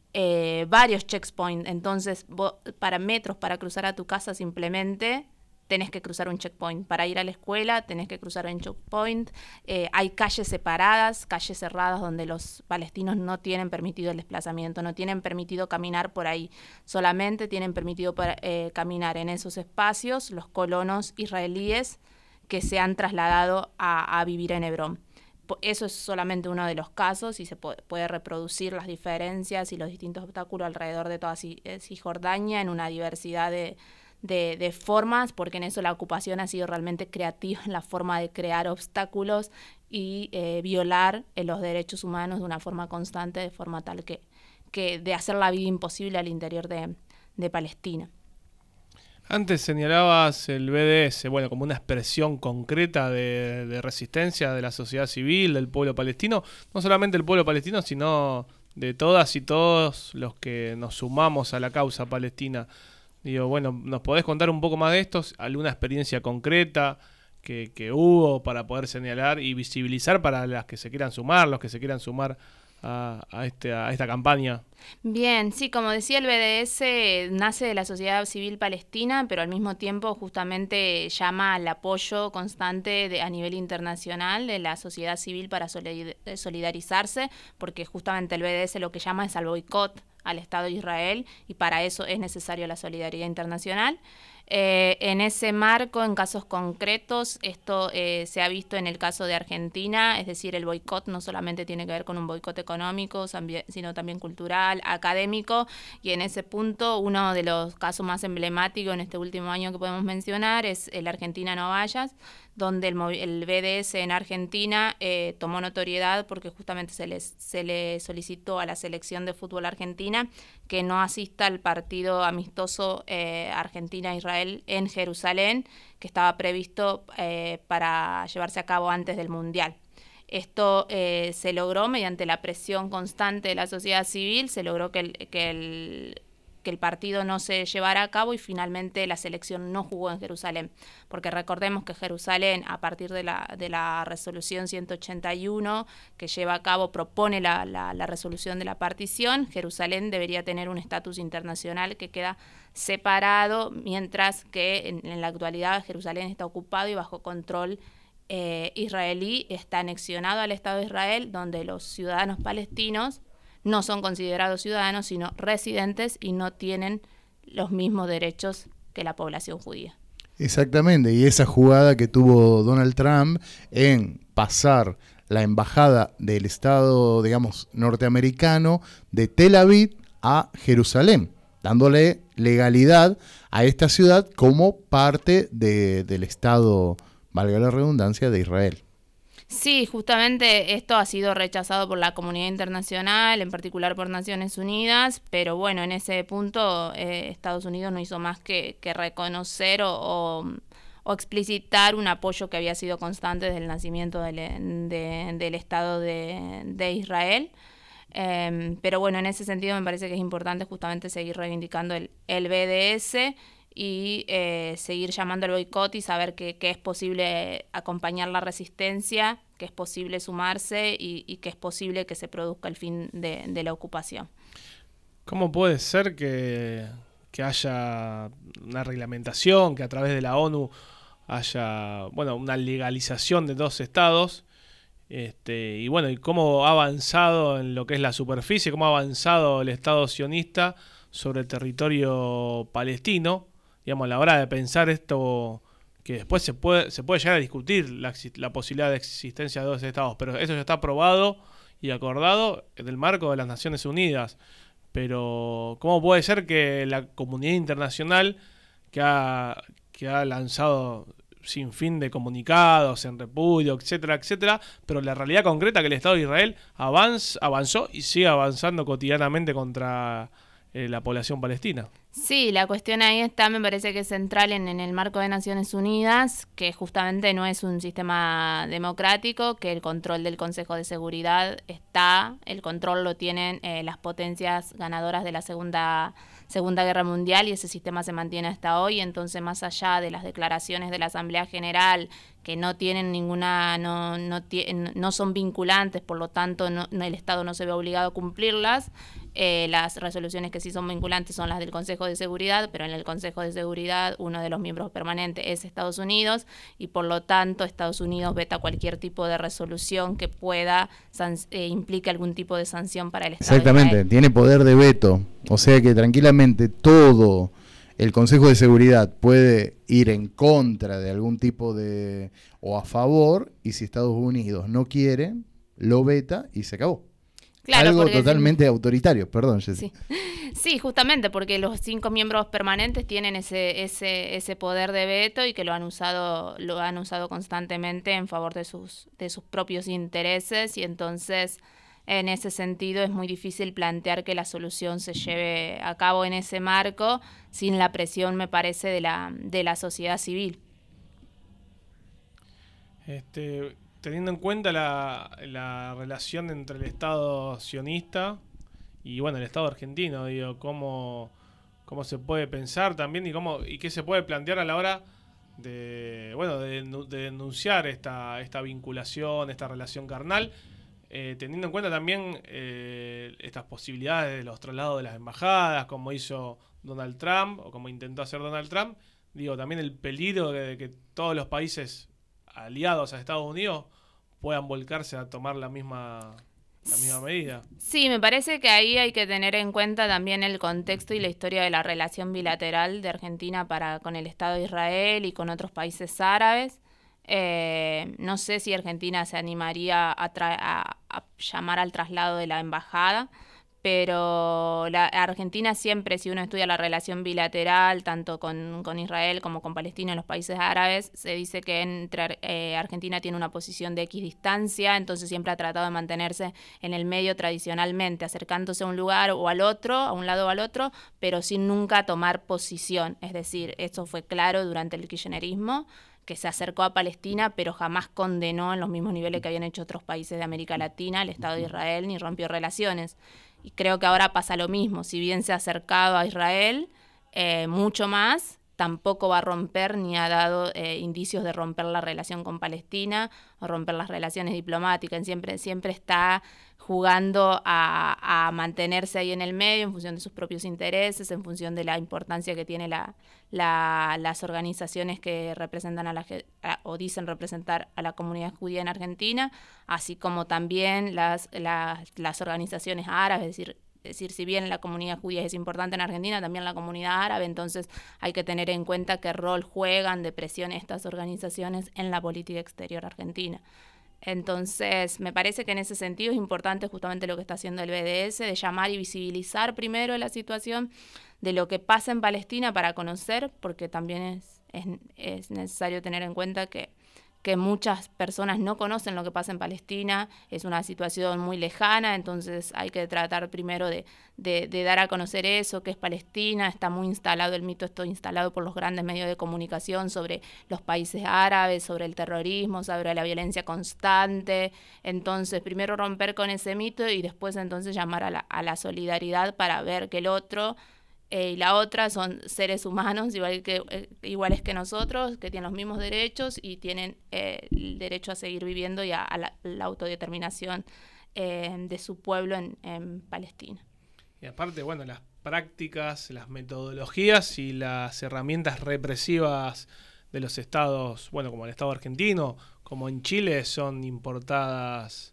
varios checkpoints. Entonces, vos, para cruzar a tu casa simplemente tenés que cruzar un checkpoint. Para ir a la escuela tenés que cruzar un checkpoint. Hay calles separadas, calles cerradas, donde los palestinos no tienen permitido el desplazamiento, no tienen permitido caminar por ahí. Solamente tienen permitido caminar en esos espacios los colonos israelíes que se han trasladado a vivir en Hebrón. Eso es solamente uno de los casos, y se puede reproducir las diferencias y los distintos obstáculos alrededor de toda Cisjordania en una diversidad de formas, porque en eso la ocupación ha sido realmente creativa en la forma de crear obstáculos y violar los derechos humanos de una forma constante, de forma tal que de hacer la vida imposible al interior de Palestina.
Antes señalabas el BDS, bueno, como una expresión concreta de resistencia de la sociedad civil, del pueblo palestino, no solamente el pueblo palestino, sino de todas y todos los que nos sumamos a la causa palestina. Digo, bueno, ¿nos podés contar un poco más de esto? ¿Alguna experiencia concreta que hubo para poder señalar y visibilizar para las que se quieran sumar, los que se quieran sumar a esta campaña?
Bien, sí, como decía, el BDS nace de la sociedad civil palestina, pero al mismo tiempo justamente llama al apoyo constante a nivel internacional de la sociedad civil para solidarizarse, porque justamente el BDS lo que llama es al boicot al Estado de Israel, y para eso es necesario la solidaridad internacional. En ese marco, en casos concretos, esto se ha visto en el caso de Argentina, es decir, el boicot no solamente tiene que ver con un boicot económico, sino también cultural, académico, y en ese punto uno de los casos más emblemáticos en este último año que podemos mencionar es el Argentina No Vayas, donde el BDS en Argentina tomó notoriedad porque justamente se le solicitó a la selección de fútbol argentina que no asista al partido amistoso Argentina-Israel en Jerusalén, que estaba previsto para llevarse a cabo antes del Mundial. Esto se logró mediante la presión constante de la sociedad civil, se logró que el partido no se llevara a cabo, y finalmente la selección no jugó en Jerusalén, porque recordemos que Jerusalén, a partir de la resolución 181 que lleva a cabo, propone la resolución de la partición, Jerusalén debería tener un estatus internacional que queda separado, mientras que en la actualidad Jerusalén está ocupado y bajo control israelí, está anexionado al Estado de Israel, donde los ciudadanos palestinos no son considerados ciudadanos, sino residentes, y no tienen los mismos derechos que la población judía.
Exactamente, y esa jugada que tuvo Donald Trump en pasar la embajada del Estado, digamos, norteamericano de Tel Aviv a Jerusalén, dándole legalidad a esta ciudad como parte del Estado, valga la redundancia, de Israel.
Sí, justamente esto ha sido rechazado por la comunidad internacional, en particular por Naciones Unidas, pero bueno, en ese punto Estados Unidos no hizo más que reconocer o explicitar un apoyo que había sido constante desde el nacimiento del Estado de Israel. Pero bueno, en ese sentido me parece que es importante justamente seguir reivindicando el BDS y seguir llamando al boicot y saber que es posible acompañar la resistencia, que es posible sumarse y que es posible que se produzca el fin de la ocupación.
¿Cómo puede ser que haya una reglamentación, que a través de la ONU haya una legalización de 2 estados? Y bueno, y cómo ha avanzado en lo que es la superficie, cómo ha avanzado el Estado sionista sobre el territorio palestino, digamos, a la hora de pensar esto, que después se puede llegar a discutir la posibilidad de existencia de 2 estados, pero eso ya está aprobado y acordado en el marco de las Naciones Unidas. Pero ¿cómo puede ser que la comunidad internacional, que ha lanzado sin fin de comunicados, en repudio, etcétera, etcétera, pero la realidad concreta que el Estado de Israel avanzó y sigue avanzando cotidianamente contra la población palestina?
Sí, la cuestión ahí está, me parece que es central en el marco de Naciones Unidas, que justamente no es un sistema democrático, que el control del Consejo de Seguridad el control lo tienen las potencias ganadoras de la Segunda Guerra Mundial, y ese sistema se mantiene hasta hoy. Entonces, más allá de las declaraciones de la Asamblea General, que no tienen no son vinculantes, por lo tanto el Estado no se ve obligado a cumplirlas. Las resoluciones que sí son vinculantes son las del Consejo de Seguridad, pero en el Consejo de Seguridad uno de los miembros permanentes es Estados Unidos, y por lo tanto Estados Unidos veta cualquier tipo de resolución que pueda implique algún tipo de sanción para el Estado.
Exactamente, tiene poder de veto, o sea que tranquilamente todo el Consejo de Seguridad puede ir en contra de algún tipo de o a favor, y si Estados Unidos no quiere, lo veta y se acabó.
Claro,
algo totalmente autoritario, perdón, Jessy.
Sí, justamente porque los 5 miembros permanentes tienen ese poder de veto, y que lo han usado constantemente en favor de sus propios intereses, y entonces en ese sentido es muy difícil plantear que la solución se lleve a cabo en ese marco sin la presión, me parece, de la sociedad civil.
Teniendo en cuenta la relación entre el Estado sionista y el Estado argentino, digo, cómo se puede pensar también y qué se puede plantear a la hora de denunciar esta vinculación, esta relación carnal, teniendo en cuenta también estas posibilidades de los traslados de las embajadas, como hizo Donald Trump o como intentó hacer Donald Trump. Digo, también el peligro de que todos los países aliados a Estados Unidos puedan volcarse a tomar la misma medida.
Sí, me parece que ahí hay que tener en cuenta también el contexto y la historia de la relación bilateral de Argentina con el Estado de Israel y con otros países árabes. No sé si Argentina se animaría a llamar al traslado de la embajada, pero Argentina siempre, si uno estudia la relación bilateral, tanto con Israel como con Palestina y los países árabes, se dice que Argentina tiene una posición de equidistancia, entonces siempre ha tratado de mantenerse en el medio tradicionalmente, acercándose a un lugar o al otro, a un lado o al otro, pero sin nunca tomar posición. Es decir, esto fue claro durante el kirchnerismo, que se acercó a Palestina, pero jamás condenó en los mismos niveles que habían hecho otros países de América Latina el Estado de Israel, ni rompió relaciones. Y creo que ahora pasa lo mismo. Si bien se ha acercado a Israel, mucho más, tampoco va a romper ni ha dado indicios de romper la relación con Palestina o romper las relaciones diplomáticas. Siempre está jugando a mantenerse ahí en el medio en función de sus propios intereses, en función de la importancia que tiene las organizaciones que representan o dicen representar a la comunidad judía en Argentina, así como también las organizaciones árabes, es decir, si bien la comunidad judía es importante en Argentina, también la comunidad árabe, entonces hay que tener en cuenta qué rol juegan de presión estas organizaciones en la política exterior argentina. Entonces, me parece que en ese sentido es importante justamente lo que está haciendo el BDS, de llamar y visibilizar primero la situación de lo que pasa en Palestina para conocer, porque también es necesario tener en cuenta que muchas personas no conocen lo que pasa en Palestina, es una situación muy lejana, entonces hay que tratar primero de dar a conocer eso, que es Palestina. Está muy instalado, el mito está instalado por los grandes medios de comunicación sobre los países árabes, sobre el terrorismo, sobre la violencia constante. Entonces, primero romper con ese mito y después entonces llamar a la solidaridad para ver que el otro y la otra son seres humanos iguales que nosotros, que tienen los mismos derechos y tienen el derecho a seguir viviendo y a la autodeterminación de su pueblo en Palestina.
Y aparte, las prácticas, las metodologías y las herramientas represivas de los estados, como el Estado argentino, como en Chile, son importadas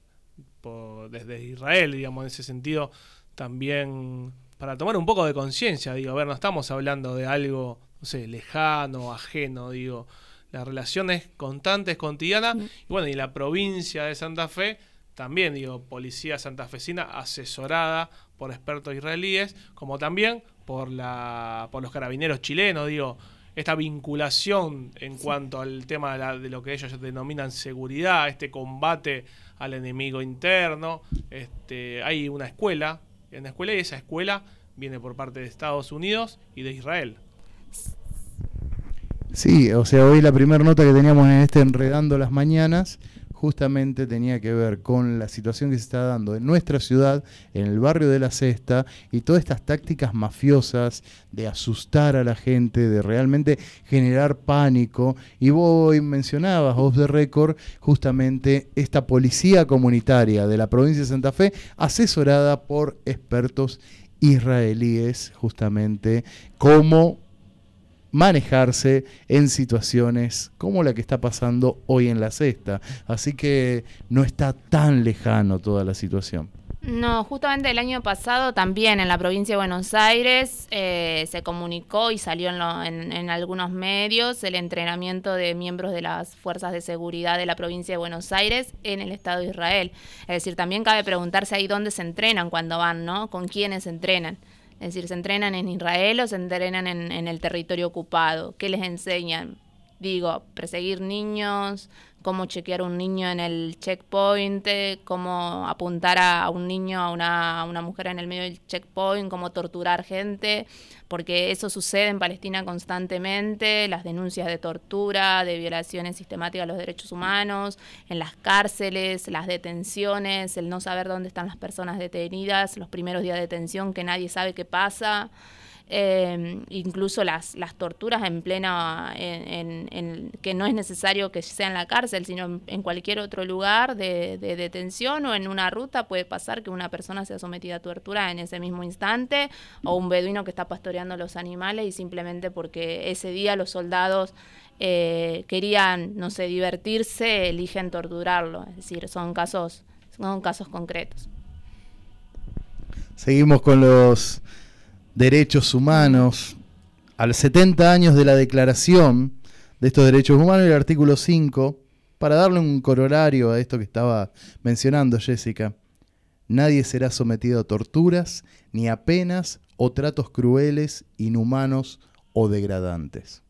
desde Israel, digamos, en ese sentido también, para tomar un poco de conciencia, no estamos hablando de algo, lejano, ajeno, la relación es constante, es cotidiana, y la provincia de Santa Fe también, policía santafesina asesorada por expertos israelíes, como también por los carabineros chilenos, esta vinculación en cuanto al tema de lo que ellos denominan seguridad, este combate al enemigo interno. Hay una escuela, y esa escuela viene por parte de Estados Unidos y de Israel.
Sí, o sea, hoy la primera nota que teníamos en Enredando las Mañanas justamente tenía que ver con la situación que se está dando en nuestra ciudad, en el barrio de La Cesta, y todas estas tácticas mafiosas de asustar a la gente, de realmente generar pánico. Y vos mencionabas, off the record, justamente esta policía comunitaria de la provincia de Santa Fe, asesorada por expertos israelíes, justamente cómo manejarse en situaciones como la que está pasando hoy en La Cesta. Así que no está tan lejano toda la situación.
No, justamente el año pasado también en la provincia de Buenos Aires se comunicó y salió en algunos medios el entrenamiento de miembros de las fuerzas de seguridad de la provincia de Buenos Aires en el Estado de Israel. Es decir, también cabe preguntarse ahí dónde se entrenan cuando van, ¿no? ¿Con quiénes se entrenan? Es decir, ¿se entrenan en Israel o se entrenan en el territorio ocupado? ¿Qué les enseñan? Digo, perseguir niños, cómo chequear un niño en el checkpoint, cómo apuntar a un niño, a una mujer en el medio del checkpoint, cómo torturar gente, porque eso sucede en Palestina constantemente, las denuncias de tortura, de violaciones sistemáticas a los derechos humanos, en las cárceles, las detenciones, el no saber dónde están las personas detenidas, los primeros días de detención que nadie sabe qué pasa. Incluso las torturas en plena, que no es necesario que sea en la cárcel, sino en cualquier otro lugar de detención o en una ruta puede pasar que una persona sea sometida a tortura en ese mismo instante, o un beduino que está pastoreando los animales y simplemente porque ese día los soldados querían, no sé, divertirse, eligen torturarlo. Es decir, son casos concretos.
Seguimos con los derechos humanos. Al 70 años de la declaración de estos derechos humanos, el artículo 5, para darle un corolario a esto que estaba mencionando Jessica: nadie será sometido a torturas, ni a penas o tratos crueles, inhumanos o degradantes.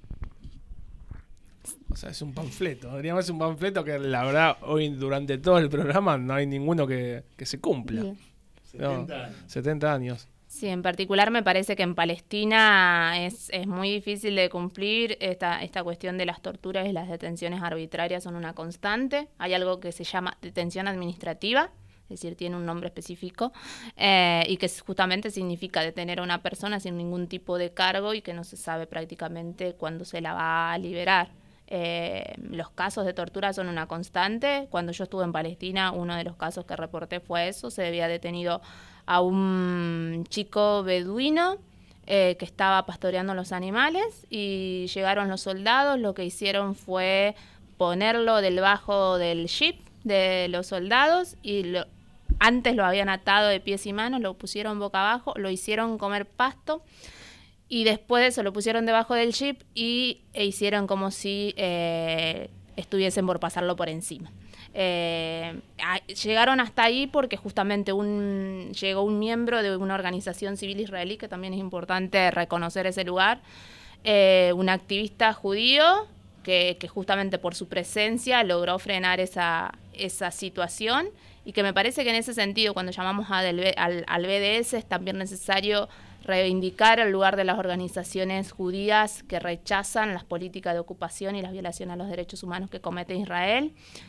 O sea, es un panfleto. Diríamos, es un panfleto que la verdad hoy durante todo el programa no hay ninguno que se cumpla.
Bien.
70 años.
Sí, en particular me parece que en Palestina es muy difícil de cumplir esta cuestión de las torturas y las detenciones arbitrarias son una constante. Hay algo que se llama detención administrativa, es decir, tiene un nombre específico, y que justamente significa detener a una persona sin ningún tipo de cargo y que no se sabe prácticamente cuándo se la va a liberar. Los casos de tortura son una constante. Cuando yo estuve en Palestina, uno de los casos que reporté fue eso. Se había detenido a un chico beduino que estaba pastoreando los animales y llegaron los soldados. Lo que hicieron fue ponerlo debajo del jeep de los soldados y antes lo habían atado de pies y manos, lo pusieron boca abajo, lo hicieron comer pasto. Y después de eso lo pusieron debajo del jeep e hicieron como si estuviesen por pasarlo por encima. Llegaron hasta ahí porque justamente llegó un miembro de una organización civil israelí, que también es importante reconocer ese lugar, un activista judío que justamente por su presencia logró frenar esa situación, y que me parece que en ese sentido, cuando llamamos al BDS, es también necesario reivindicar el lugar de las organizaciones judías que rechazan las políticas de ocupación y las violaciones a los derechos humanos que comete Israel,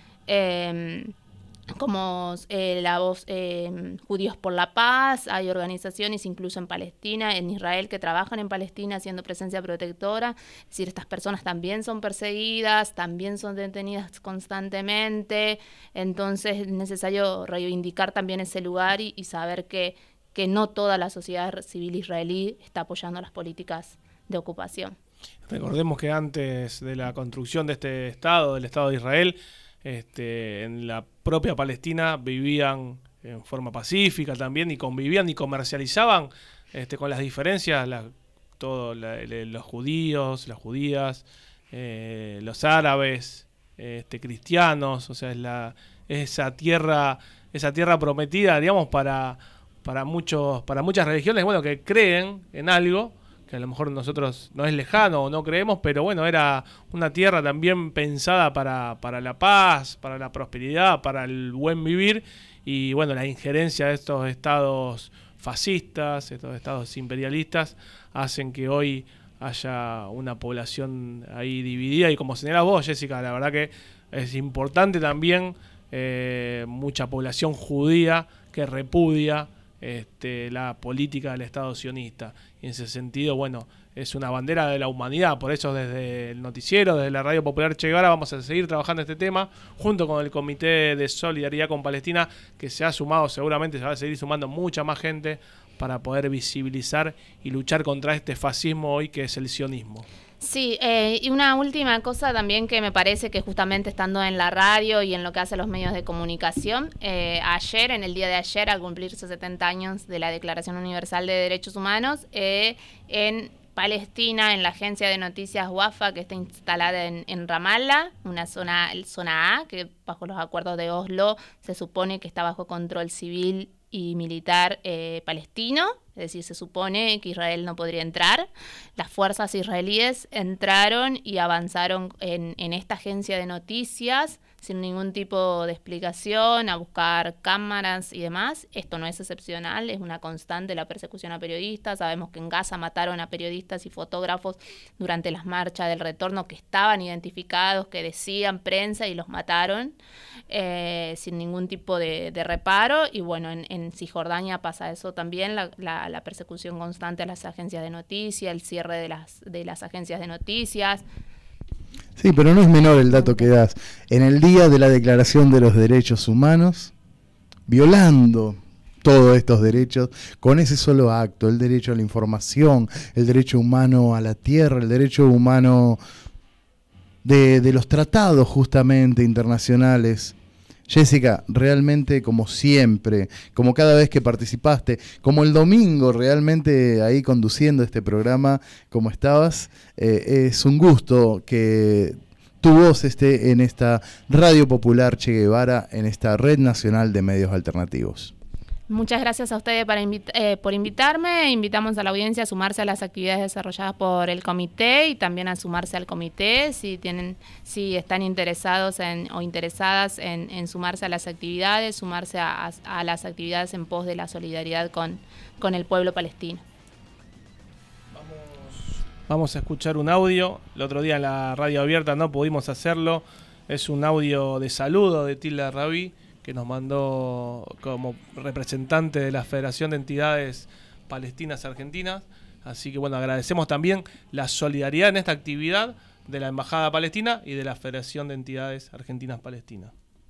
como la voz Judíos por la Paz. Hay organizaciones incluso en Palestina, en Israel, que trabajan en Palestina haciendo presencia protectora. Es decir, estas personas también son perseguidas, también son detenidas constantemente. Entonces es necesario reivindicar también ese lugar y saber que no toda la sociedad civil israelí está apoyando las políticas de ocupación.
Recordemos que antes de la construcción de este Estado, del Estado de Israel, en la propia Palestina vivían en forma pacífica también y convivían y comercializaban con las diferencias, los judíos, las judías, los árabes, cristianos. O sea, esa tierra prometida, digamos, para muchas religiones, bueno, que creen en algo que a lo mejor nosotros no es lejano o no creemos, pero bueno, era una tierra también pensada para la paz, para la prosperidad, para el buen vivir. Y bueno, la injerencia de estos estados fascistas, estos estados imperialistas, hacen que hoy haya una población ahí dividida. Y como señalás vos, Jessica, la verdad que es importante también mucha población judía que repudia la política del Estado sionista. Y en ese sentido, bueno, es una bandera de la humanidad. Por eso desde el noticiero, desde la Radio Popular Che Guevara, vamos a seguir trabajando este tema junto con el Comité de Solidaridad con Palestina, que se ha sumado, seguramente se va a seguir sumando mucha más gente para poder visibilizar y luchar contra este fascismo hoy que es el sionismo.
Sí, y una última cosa también que me parece que justamente estando en la radio y en lo que hacen los medios de comunicación, ayer, en el día de ayer, al cumplirse 70 años de la Declaración Universal de Derechos Humanos, en Palestina, en la agencia de noticias Wafa, que está instalada en Ramallah, una zona A, que bajo los acuerdos de Oslo se supone que está bajo control civil y militar palestino, es decir, se supone que Israel no podría entrar. Las fuerzas israelíes entraron y avanzaron en esta agencia de noticias sin ningún tipo de explicación, a buscar cámaras y demás. Esto no es excepcional, es una constante la persecución a periodistas. Sabemos que en Gaza mataron a periodistas y fotógrafos durante las marchas del retorno que estaban identificados, que decían prensa, y los mataron sin ningún tipo de reparo. Y bueno, en Cisjordania pasa eso también, la persecución constante a las agencias de noticias, el cierre de las agencias de noticias.
Sí, pero no es menor el dato que das. En el día de la Declaración de los Derechos Humanos, violando todos estos derechos, con ese solo acto, el derecho a la información, el derecho humano a la tierra, el derecho humano de los tratados justamente internacionales. Jessica, realmente, como siempre, como cada vez que participaste, como el domingo realmente ahí conduciendo este programa, como estabas, es un gusto que tu voz esté en esta Radio Popular Che Guevara, en esta Red Nacional de Medios Alternativos.
Muchas gracias a ustedes por invitarme. Invitamos a la audiencia a sumarse a las actividades desarrolladas por el comité y también a sumarse al comité si están interesados o interesadas en sumarse a las actividades, sumarse a las actividades en pos de la solidaridad con el pueblo palestino.
Vamos a escuchar un audio. El otro día en la radio abierta no pudimos hacerlo. Es un audio de saludo de Tilda Rabí, que nos mandó como representante de la Federación de Entidades Palestinas Argentinas. Así que bueno, agradecemos también la solidaridad en esta actividad de la Embajada Palestina y de la Federación de Entidades Argentinas Palestinas.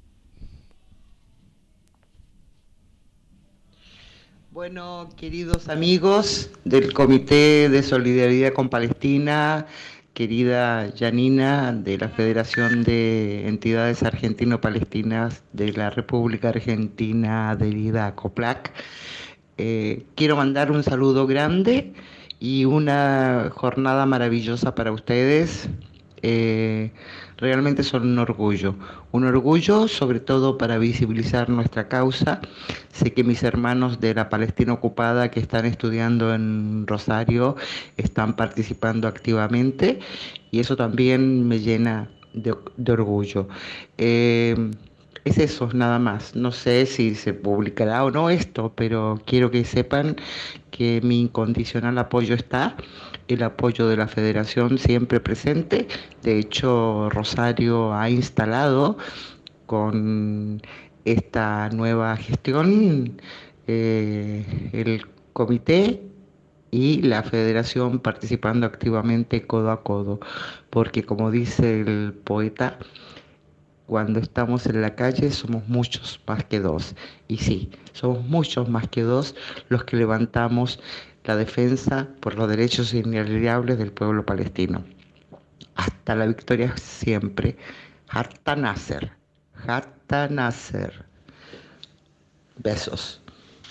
Bueno, queridos amigos del Comité de Solidaridad con Palestina, querida Janina, de la Federación de Entidades Argentino-Palestinas de la República Argentina adherida a COPLAC, quiero mandar un saludo grande y una jornada maravillosa para ustedes. Realmente son un orgullo sobre todo para visibilizar nuestra causa. Sé que mis hermanos de la Palestina ocupada que están estudiando en Rosario están participando activamente y eso también me llena de orgullo. Es eso, nada más. No sé si se publicará o no esto, pero quiero que sepan que mi incondicional apoyo está, el apoyo de la Federación siempre presente. De hecho, Rosario ha instalado con esta nueva gestión el comité y la Federación participando activamente codo a codo, porque como dice el poeta, cuando estamos en la calle somos muchos más que dos. Y sí, somos muchos más que dos los que levantamos la defensa por los derechos inalienables del pueblo palestino. Hasta la victoria siempre. Hatta Nasser. Hatta Nasser. Besos.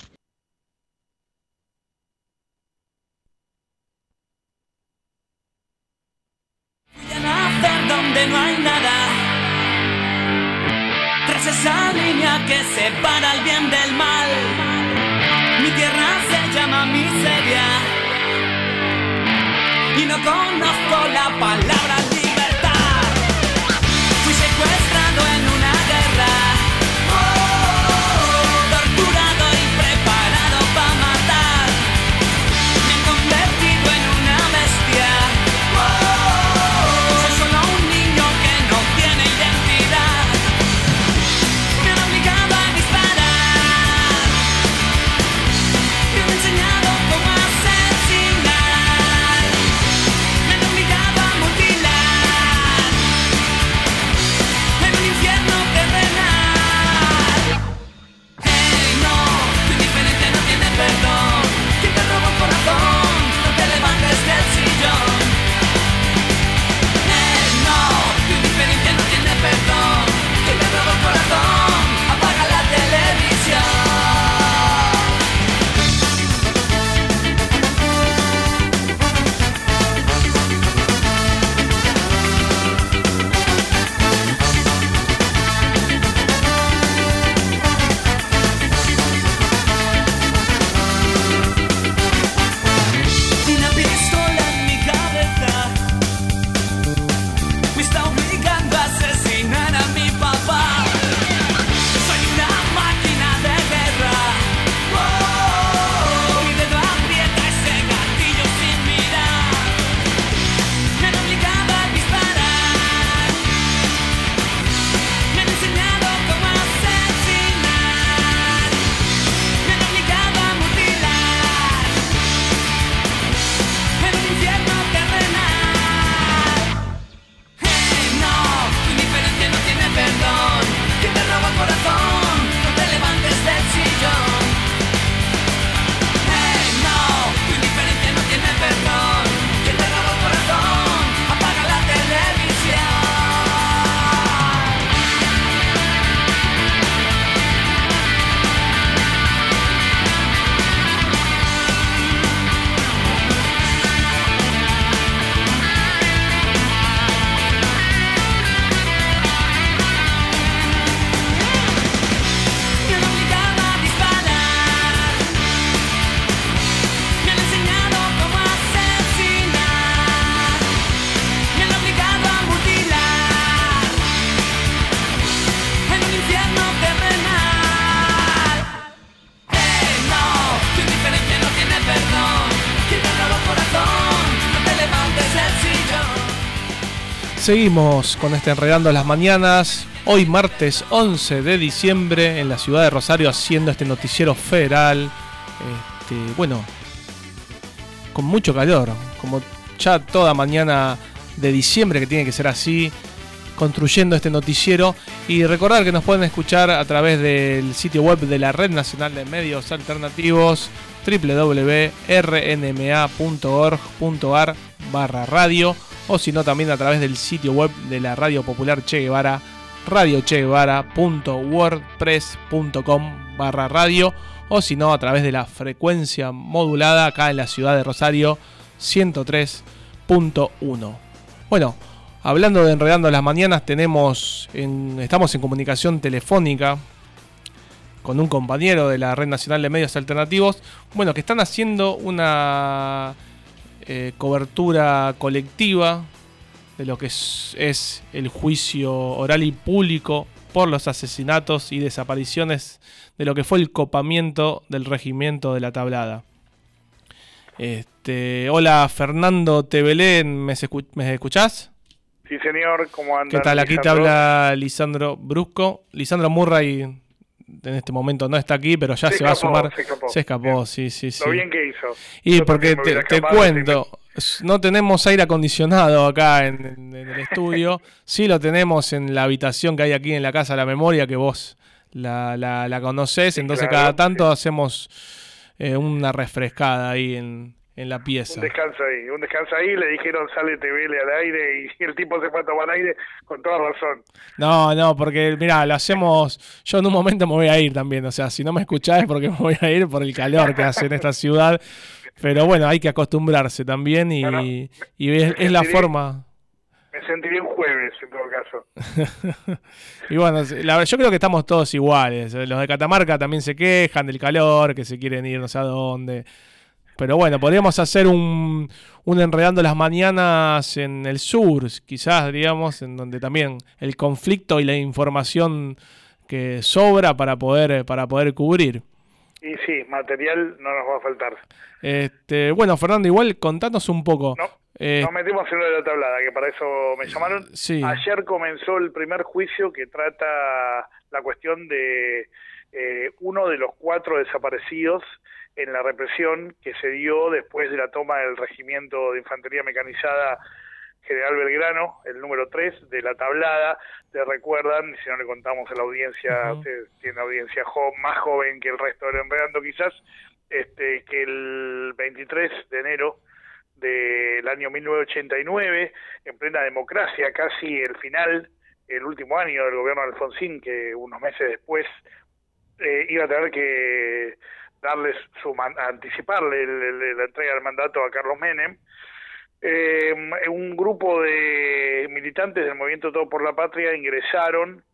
Fui a nacer donde no hay nada, tras esa línea que separa el bien del mal. Mi tierra se llama miseria y no conozco la palabra libertad. Fui secuestrado en una guerra, torturado y preparado para matar.
Seguimos con este Enredando las Mañanas. Hoy martes 11 de diciembre en la ciudad de Rosario, haciendo este noticiero federal. Bueno, con mucho calor, como ya toda mañana de diciembre, que tiene que ser así, construyendo este noticiero. Y recordar que nos pueden escuchar a través del sitio web de la Red Nacional de Medios Alternativos, www.rnma.org.ar/radio, o si no también a través del sitio web de la Radio Popular Che Guevara, radiocheguevara.wordpress.com/radio, o si no a través de la frecuencia modulada acá en la ciudad de Rosario, 103.1. Bueno, hablando de Enredando las Mañanas, estamos en comunicación telefónica con un compañero de la Red Nacional de Medios Alternativos, bueno, que están haciendo una cobertura colectiva de lo que es el juicio oral y público por los asesinatos y desapariciones de lo que fue el copamiento del regimiento de La Tablada. Hola, Fernando Tebelén, ¿me escuchás?
Sí, señor, ¿cómo andas?
¿Qué tal? Aquí te habla Lisandro Brusco. Lisandro Murray en este momento no está aquí, pero ya se va a sumar. Se escapó, sí.
Lo bien que hizo.
Y porque te cuento, no tenemos aire acondicionado acá en el estudio. Sí lo tenemos en la habitación que hay aquí en la Casa de la Memoria, que vos la conocés. Entonces claro, cada tanto hacemos una refrescada ahí en la pieza.
Un descanso ahí, le dijeron sale TVL al aire y el tipo se fue a tomar aire con toda razón.
No, porque mirá, lo hacemos, yo en un momento me voy a ir también, o sea, si no me escuchás es porque me voy a ir por el calor que hace en esta ciudad, pero bueno, hay que acostumbrarse también y es la forma.
Me sentiría un jueves en todo caso.
Y bueno, yo creo que estamos todos iguales, los de Catamarca también se quejan del calor, que se quieren ir no sé a dónde. Pero bueno, podríamos hacer un Enredando las Mañanas en el sur, quizás, digamos, en donde también el conflicto y la información que sobra para poder cubrir.
Y sí, material no nos va a faltar.
Bueno, Fernando, igual contanos un poco.
Nos metimos en lo de La Tablada, que para eso me llamaron.
Sí.
Ayer comenzó el primer juicio que trata la cuestión de uno de los 4 desaparecidos en la represión que se dio después de la toma del Regimiento de Infantería Mecanizada General Belgrano, el número 3 de La Tablada. Te recuerdan, y si no le contamos a la audiencia, ustedes tienen audiencia más joven que el resto del Enredando quizás, que el 23 de enero del año 1989, en plena democracia, casi el final, el último año del gobierno de Alfonsín, que unos meses después iba a tener que anticiparle la entrega del mandato a Carlos Menem, un grupo de militantes del Movimiento Todo por la Patria ingresaron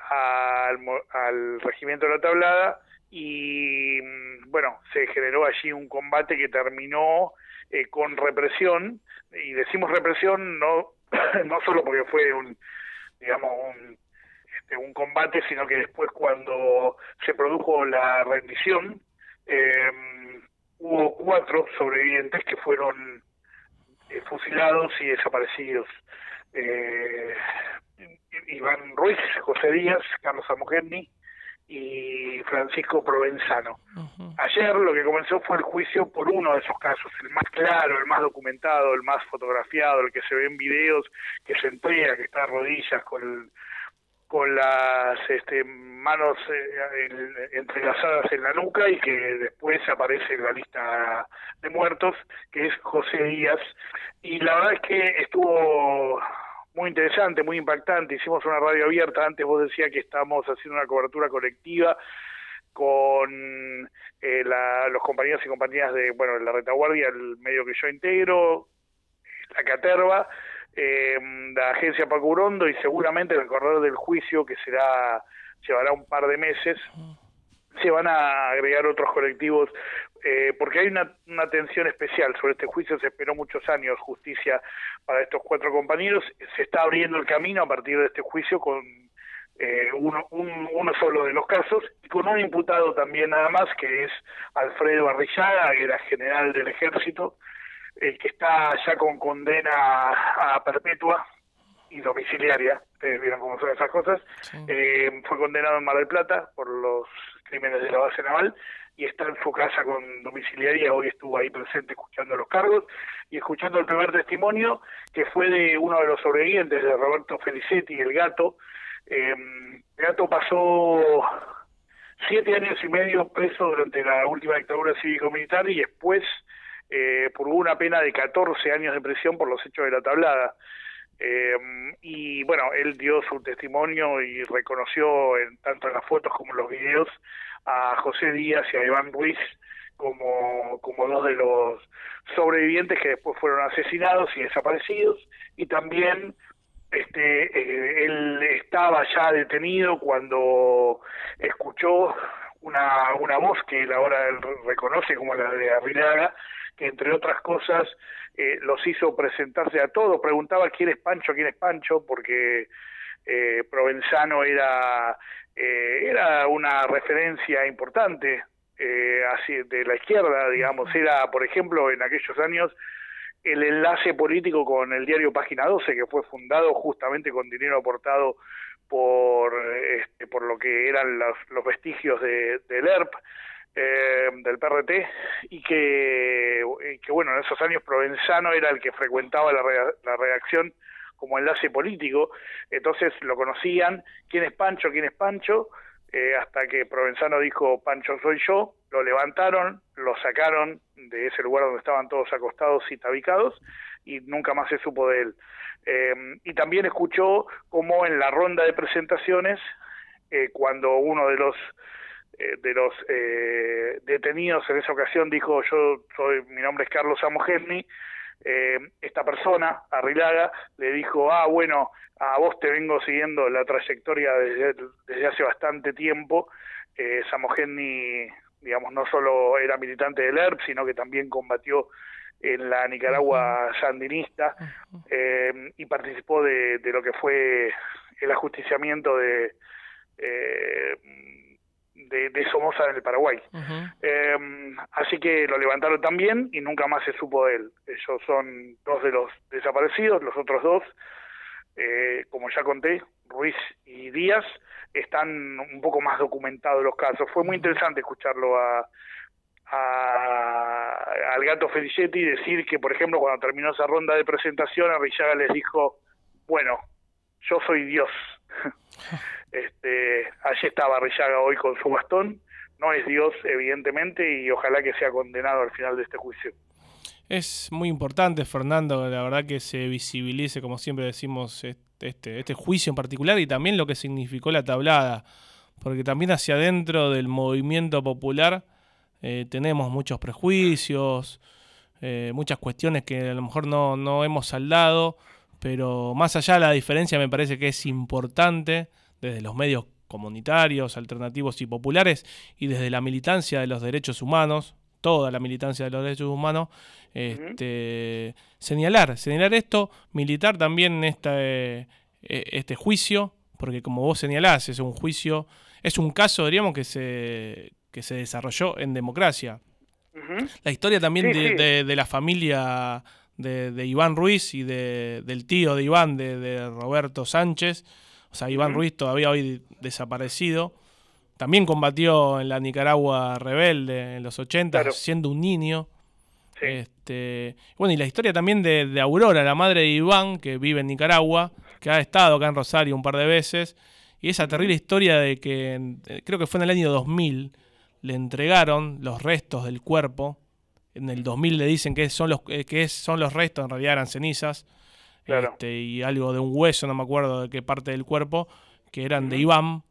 al Regimiento de La Tablada y bueno, se generó allí un combate que terminó con represión, y decimos represión no solo porque fue un combate, sino que después cuando se produjo la rendición, hubo 4 sobrevivientes que fueron fusilados y desaparecidos. Iván Ruiz, José Díaz, Carlos Amogerni y Francisco Provenzano. Ayer lo que comenzó fue el juicio por uno de esos casos, el más claro, el más documentado, el más fotografiado, el que se ve en videos, que se entrega, que está a rodillas con las manos entrelazadas en la nuca y que después aparece en la lista de muertos, que es José Díaz. Y la verdad es que estuvo muy interesante, muy impactante. Hicimos una radio abierta. Antes vos decías que estábamos haciendo una cobertura colectiva con los compañeros y compañeras de la retaguardia, el medio que yo integro, la Caterva, la agencia Paco Urondo, y seguramente en el correr del juicio, que llevará un par de meses, se van a agregar otros colectivos, porque hay una tensión especial sobre este juicio. Se esperó muchos años justicia para estos 4 compañeros. Se está abriendo el camino a partir de este juicio con uno solo de los casos, y con un imputado también nada más, que es Alfredo Arrillaga, que era general del ejército, que está ya con condena a perpetua y domiciliaria, ustedes vieron cómo son esas cosas. Fue condenado en Mar del Plata por los crímenes de la base naval y está en su casa con domiciliaria. Hoy estuvo ahí presente escuchando los cargos y escuchando el primer testimonio, que fue de uno de los sobrevivientes, de Roberto Felicetti, el Gato. El Gato pasó 7 años y medio preso durante la última dictadura cívico-militar y después purgó una pena de 14 años de prisión por los hechos de la Tablada. Y bueno, él dio su testimonio y reconoció tanto en las fotos como en los videos a José Díaz y a Iván Ruiz como dos de los sobrevivientes que después fueron asesinados y desaparecidos, y también él estaba ya detenido cuando escuchó una voz que él ahora reconoce como la de Arrillaga, que entre otras cosas los hizo presentarse a todos. Preguntaba quién es Pancho, porque Provenzano era una referencia importante así de la izquierda, digamos. Era, por ejemplo, en aquellos años el enlace político con el diario Página 12, que fue fundado justamente con dinero aportado por lo que eran los vestigios del ERP, del PRT, y que bueno, en esos años Provenzano era el que frecuentaba la redacción como enlace político. Entonces lo conocían, ¿quién es Pancho? Hasta que Provenzano dijo, Pancho soy yo, lo levantaron, lo sacaron de ese lugar donde estaban todos acostados y tabicados, y nunca más se supo de él. Y también escuchó cómo en la ronda de presentaciones, cuando uno de los detenidos en esa ocasión dijo, mi nombre es Carlos Samogerni, esta persona, Arrillaga, le dijo, bueno, a vos te vengo siguiendo la trayectoria desde hace bastante tiempo. Samogerni, digamos, no solo era militante del ERP, sino que también combatió en la Nicaragua sandinista, y participó de lo que fue el ajusticiamiento de Somoza en el Paraguay. Así que lo levantaron también y nunca más se supo de él. Ellos son 2 de los desaparecidos. Los otros 2, como ya conté, Ruiz y Díaz, están un poco más documentados los casos. Fue muy interesante escucharlo al Gato Felicetti decir que, por ejemplo, cuando terminó esa ronda de presentación, Arrillaga les dijo, bueno, yo soy Dios. Allí estaba Arrillaga hoy con su bastón. No es Dios, evidentemente, y ojalá que sea condenado al final de este juicio.
Es muy importante, Fernando, la verdad, que se visibilice, como siempre decimos, este juicio en particular, y también lo que significó la Tablada, porque también hacia adentro del movimiento popular tenemos muchos prejuicios, muchas cuestiones que a lo mejor no hemos saldado, pero más allá de la diferencia me parece que es importante desde los medios comunitarios, alternativos y populares, y desde la militancia de los derechos humanos, toda la militancia de los derechos humanos, señalar esto, militar también este juicio, porque como vos señalás, es un juicio, es un caso, diríamos, que se desarrolló en democracia. La historia también de la familia de Iván Ruiz y del tío de Iván, de Roberto Sánchez, o sea, Iván Ruiz todavía hoy desaparecido, también combatió en la Nicaragua rebelde en los 80, siendo un niño. Bueno, y la historia también de Aurora, la madre de Iván, que vive en Nicaragua, que ha estado acá en Rosario un par de veces, y esa terrible historia de que, creo que fue en el año 2000, le entregaron los restos del cuerpo. En el 2000 le dicen que son los restos, en realidad eran cenizas, y algo de un hueso, no me acuerdo de qué parte del cuerpo, que eran de Iván,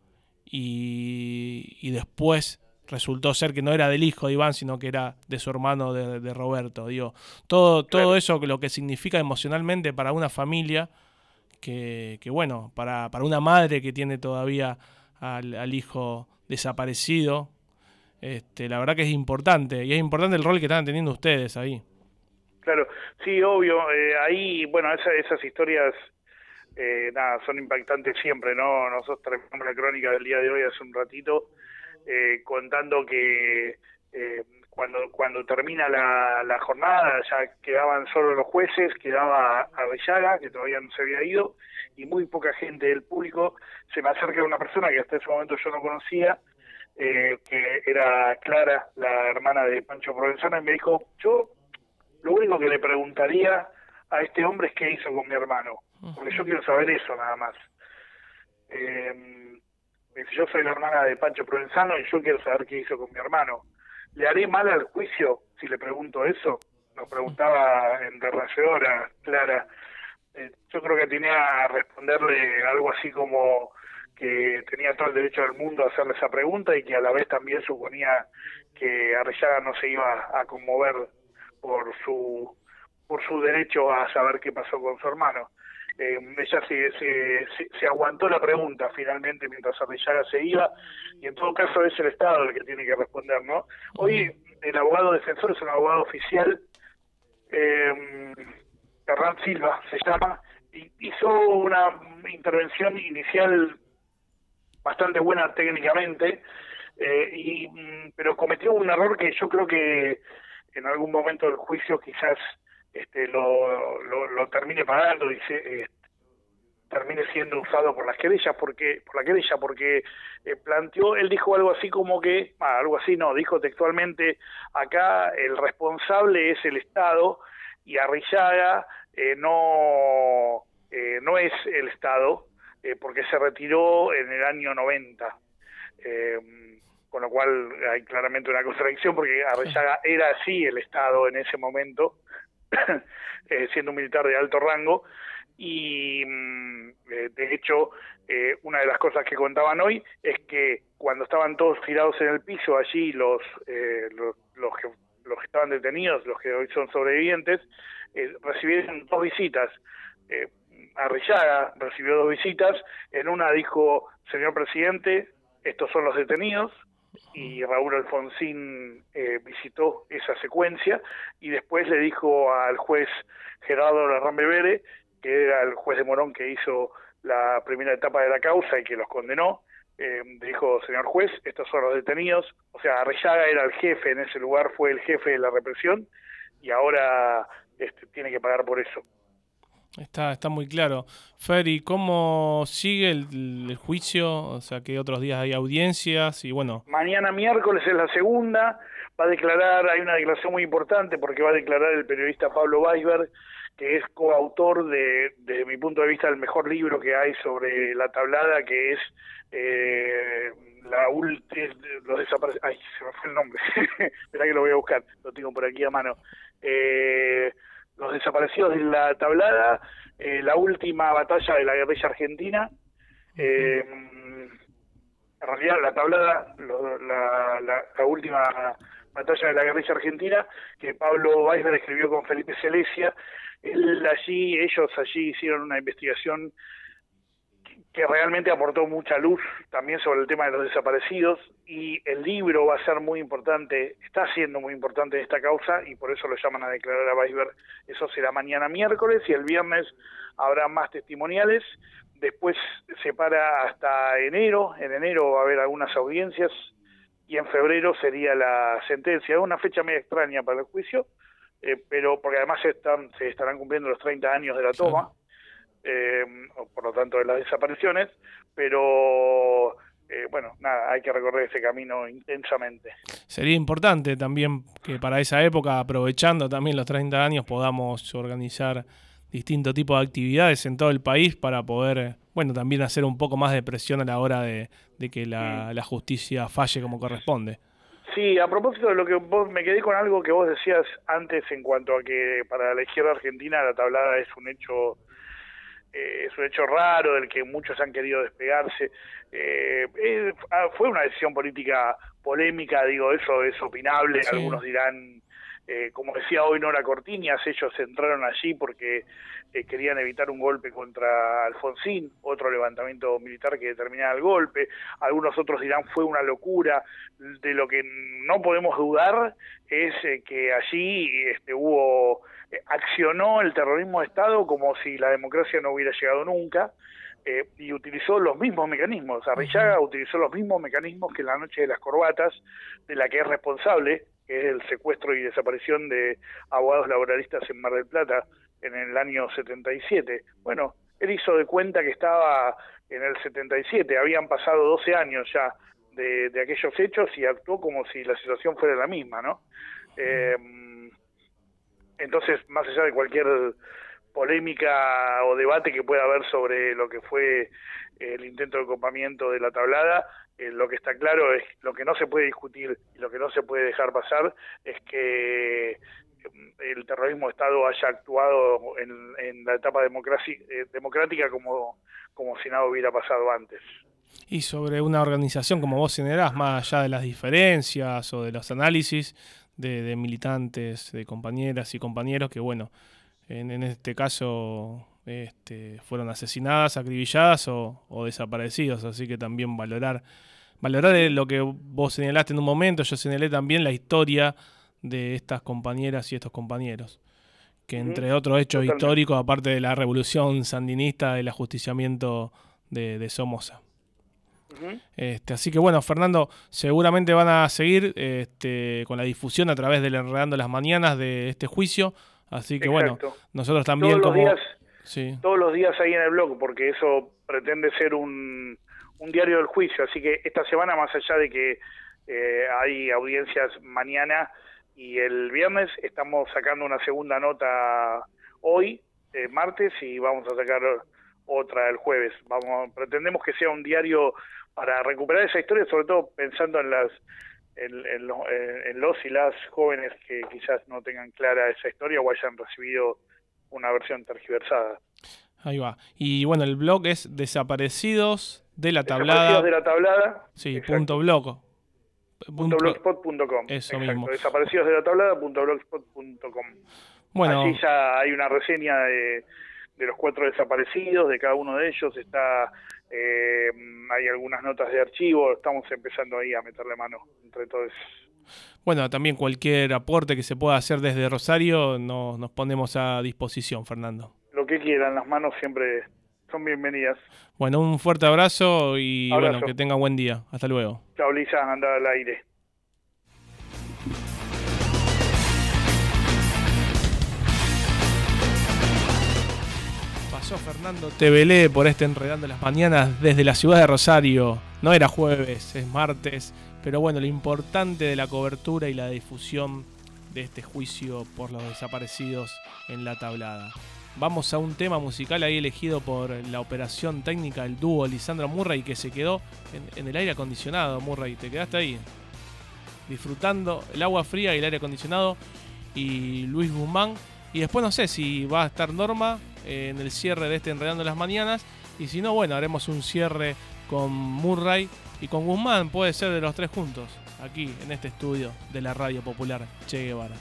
y después resultó ser que no era del hijo de Iván, sino que era de su hermano de Roberto. Digo, todo eso, lo que significa emocionalmente para una familia, que bueno, para una madre que tiene todavía al hijo desaparecido, la verdad que es importante, y es importante el rol que están teniendo ustedes ahí.
Claro, sí, obvio. Ahí, bueno, esas historias son impactantes siempre, ¿no? Nosotros terminamos la crónica del día de hoy hace un ratito, contando que cuando termina la jornada, ya quedaban solo los jueces, quedaba Arrillaga, que todavía no se había ido, y muy poca gente del público. Se me acerca una persona que hasta ese momento yo no conocía, que era Clara, la hermana de Pancho Provenzano, y me dijo, yo lo único que le preguntaría a este hombre es qué hizo con mi hermano, porque yo quiero saber eso nada más. Yo soy la hermana de Pancho Provenzano y yo quiero saber qué hizo con mi hermano. ¿Le haré mal al juicio si le pregunto eso? Nos preguntaba enternecedora Clara. Yo creo que tenía a responderle algo así como que tenía todo el derecho del mundo a hacerle esa pregunta y que a la vez también suponía que Arrillaga no se iba a conmover por su derecho a saber qué pasó con su hermano. Ella se aguantó la pregunta finalmente mientras Arrillaga se iba, y en todo caso es el Estado el que tiene que responder, ¿no? Hoy el abogado defensor es un abogado oficial, Ferran Silva se llama, y hizo una intervención inicial bastante buena técnicamente, pero cometió un error que yo creo que en algún momento del juicio quizás lo termine pagando y termine siendo usado por la querella porque planteó, él dijo algo así como que, dijo textualmente, acá el responsable es el Estado y Arrillaga no es el Estado porque se retiró en el año 90. Con lo cual hay claramente una contradicción porque Arrillaga era así el Estado en ese momento, siendo un militar de alto rango, y de hecho una de las cosas que contaban hoy es que cuando estaban todos tirados en el piso allí los que estaban detenidos, los que hoy son sobrevivientes, recibieron 2 visitas. Arrillaga recibió 2 visitas, en una dijo, señor presidente, estos son los detenidos, y Raúl Alfonsín visitó esa secuencia, y después le dijo al juez Gerardo Larrambevere, que era el juez de Morón que hizo la primera etapa de la causa y que los condenó, dijo, señor juez, estos son los detenidos. O sea, Arrillaga era el jefe en ese lugar, fue el jefe de la represión, y ahora tiene que pagar por eso.
Está muy claro. Fer, ¿y cómo sigue el juicio? O sea, ¿qué otros días hay audiencias? Y bueno,
mañana miércoles es la segunda, va a declarar, hay una declaración muy importante porque va a declarar el periodista Pablo Weisberg, que es coautor desde mi punto de vista, el mejor libro que hay sobre la tablada, que es los desaparecidos. Ay, se me fue el nombre. Esperá que lo voy a buscar, lo tengo por aquí a mano. Los desaparecidos de la tablada, la última batalla de la guerrilla argentina. En realidad la tablada, la última batalla de la guerrilla argentina, que Pablo Weisberg escribió con Felipe Celesia. Ellos allí hicieron una investigación que realmente aportó mucha luz también sobre el tema de los desaparecidos, y el libro va a ser muy importante, está siendo muy importante en esta causa, y por eso lo llaman a declarar a Weisberg. Eso será mañana miércoles, y el viernes habrá más testimoniales. Después se para hasta enero, en enero va a haber algunas audiencias, y en febrero sería la sentencia. Es una fecha medio extraña para el juicio, pero porque además se estarán cumpliendo los 30 años de la toma, por lo tanto de las desapariciones, pero bueno, nada, hay que recorrer ese camino intensamente.
Sería importante también que para esa época, aprovechando también los 30 años, podamos organizar distintos tipos de actividades en todo el país para poder, bueno, también hacer un poco más de presión a la hora de que la justicia falle como corresponde.
Sí, a propósito de lo que me quedé con algo que vos decías antes en cuanto a que para la izquierda argentina la tablada es un hecho raro del que muchos han querido despegarse. Fue una decisión política polémica, digo, eso es opinable. Sí. Algunos dirán, como decía hoy Nora Cortiñas, ellos entraron allí porque querían evitar un golpe contra Alfonsín, otro levantamiento militar que determinara el golpe. Algunos otros dirán fue una locura. De lo que no podemos dudar es que allí accionó el terrorismo de Estado como si la democracia no hubiera llegado nunca, y utilizó los mismos mecanismos. Arrillaga utilizó los mismos mecanismos que en la noche de las corbatas, de la que es responsable, que es el secuestro y desaparición de abogados laboralistas en Mar del Plata en el año 77. Bueno, él hizo de cuenta que estaba en el 77, habían pasado 12 años ya de aquellos hechos y actuó como si la situación fuera la misma, ¿no? Entonces, más allá de cualquier polémica o debate que pueda haber sobre lo que fue el intento de copamiento de La Tablada, lo que está claro es, lo que no se puede discutir y lo que no se puede dejar pasar es que el terrorismo de Estado haya actuado en la etapa democrática como si nada hubiera pasado antes.
Y sobre una organización como vos señalás, más allá de las diferencias o de los análisis de militantes, de compañeras y compañeros que, bueno, en este caso fueron asesinadas, acribilladas o desaparecidos, así que también valorar lo que vos señalaste en un momento. Yo señalé también la historia de estas compañeras y estos compañeros, que entre otros hechos históricos, aparte de la revolución sandinista, del ajusticiamiento de Somoza. Así que bueno, Fernando, seguramente van a seguir con la difusión a través del Enredando las Mañanas de este juicio, así que bueno, nosotros también
todos los días ahí en el blog, porque eso pretende ser un diario del juicio, así que esta semana, más allá de que hay audiencias mañana y el viernes, estamos sacando una segunda nota hoy, martes, y vamos a sacar otra el jueves. Pretendemos que sea un diario para recuperar esa historia, sobre todo pensando en los y las jóvenes que quizás no tengan clara esa historia o hayan recibido una versión tergiversada.
Ahí va. Y bueno, el blog es Desaparecidos de la Tablada.
Desaparecidos de la Tablada.
Sí, .blog.
.blogspot.com.
Eso
exacto.
mismo.
Desaparecidos de la Tablada.blogspot.com.
Bueno.
Allí ya hay una reseña de los 4 desaparecidos, de cada uno de ellos hay algunas notas de archivo, estamos empezando ahí a meterle mano entre todos.
Bueno, también cualquier aporte que se pueda hacer desde Rosario nos ponemos a disposición, Fernando.
Lo que quieran, las manos siempre son bienvenidas.
Bueno, un fuerte abrazo y bueno, que tenga buen día. Hasta luego.
Chao, Lisa, anda al aire.
Pasó Fernando Tevelé por Enredando las Mañanas desde la ciudad de Rosario. No era jueves, es martes, pero bueno, lo importante de la cobertura y la difusión de este juicio por los desaparecidos en La Tablada. Vamos a un tema musical ahí elegido por la operación técnica del dúo Lisandro Murray, que se quedó en el aire acondicionado. Murray, te quedaste ahí disfrutando el agua fría y el aire acondicionado, y Luis Guzmán. Y después no sé si va a estar Norma en el cierre de Enredando las Mañanas, y si no, bueno, haremos un cierre con Murray y con Guzmán, puede ser de los tres juntos, aquí en este estudio de la Radio Popular Che Guevara.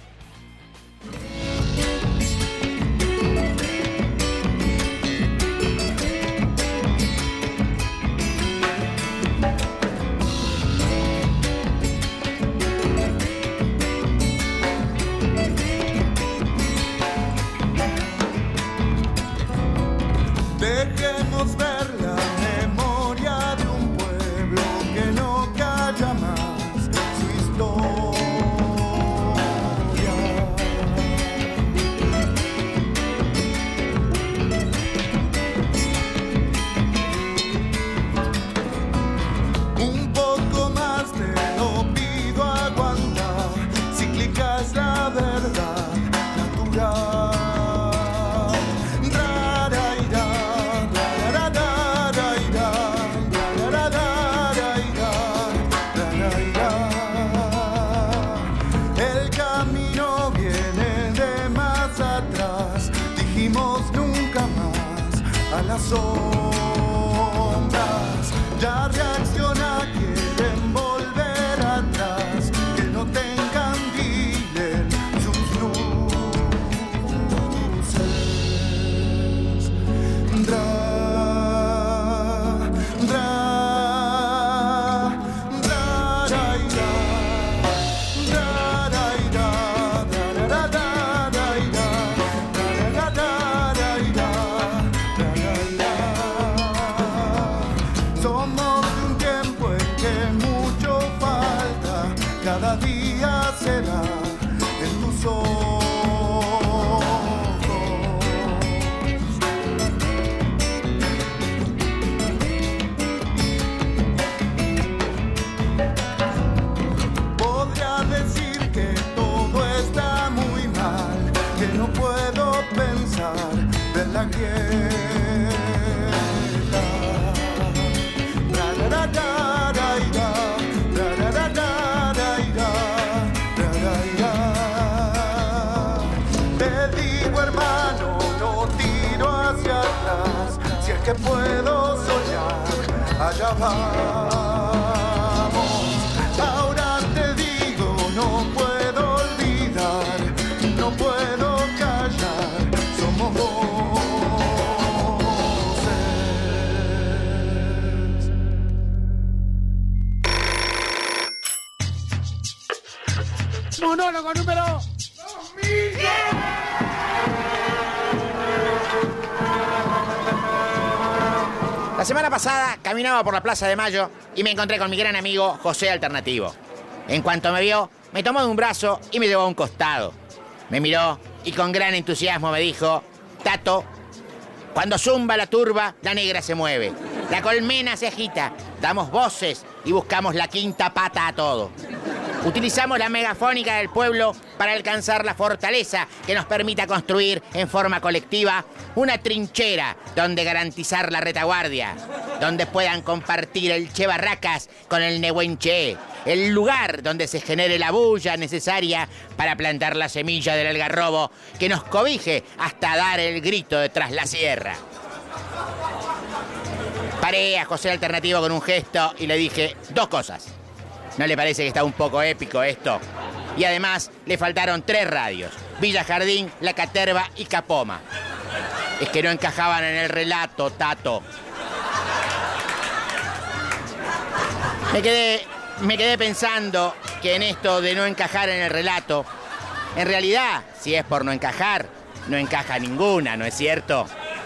Dejemos ver la memoria de un pueblo que no calla más su historia. Un poco más te lo pido, aguantar, cíclica es la verdad natural. Las sombras ya reacciona, quieren volver atrás, que no tengan dilen sus luces. cada día será en tus ojos. Podría decir que todo está muy mal, que no puedo pensar de la grieta. Te digo, hermano, no tiro hacia atrás, si es que puedo soñar, allá vamos. Ahora te digo, no puedo olvidar, no puedo callar, somos voces.
Monólogo número 2010.
La semana pasada caminaba por la Plaza de Mayo y me encontré con mi gran amigo José Alternativo. En cuanto me vio, me tomó de un brazo y me llevó a un costado. Me miró y con gran entusiasmo me dijo: Tato, cuando zumba la turba, la negra se mueve. La colmena se agita, damos voces y buscamos la quinta pata a todo. Utilizamos la megafónica del pueblo para alcanzar la fortaleza que nos permita construir en forma colectiva una trinchera donde garantizar la retaguardia, donde puedan compartir el Che Barracas con el Nehuenche, el lugar donde se genere la bulla necesaria para plantar la semilla del algarrobo que nos cobije hasta dar el grito de tras la sierra. Paré a José Alternativo con un gesto y le dije dos cosas. ¿No le parece que está un poco épico esto? Y además le faltaron 3 radios: Villa Jardín, La Caterva y Capoma. Es que no encajaban en el relato, Tato. Me quedé pensando que en esto de no encajar en el relato, en realidad, si es por no encajar, no encaja ninguna, ¿no es cierto?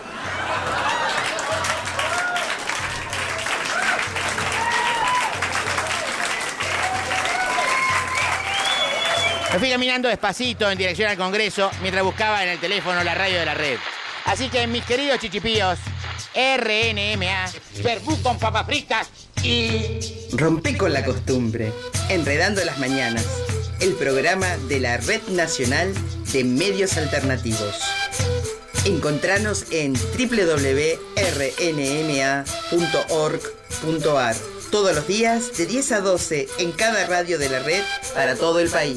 Me fui caminando despacito en dirección al Congreso mientras buscaba en el teléfono la radio de la red. Así que, mis queridos chichipíos, RNMA, verbú con papas fritas y...
Rompé con la costumbre, Enredando las Mañanas, el programa de la Red Nacional de Medios Alternativos. Encontranos en www.rnma.org.ar todos los días de 10 a 12 en cada radio de la red para todo el país.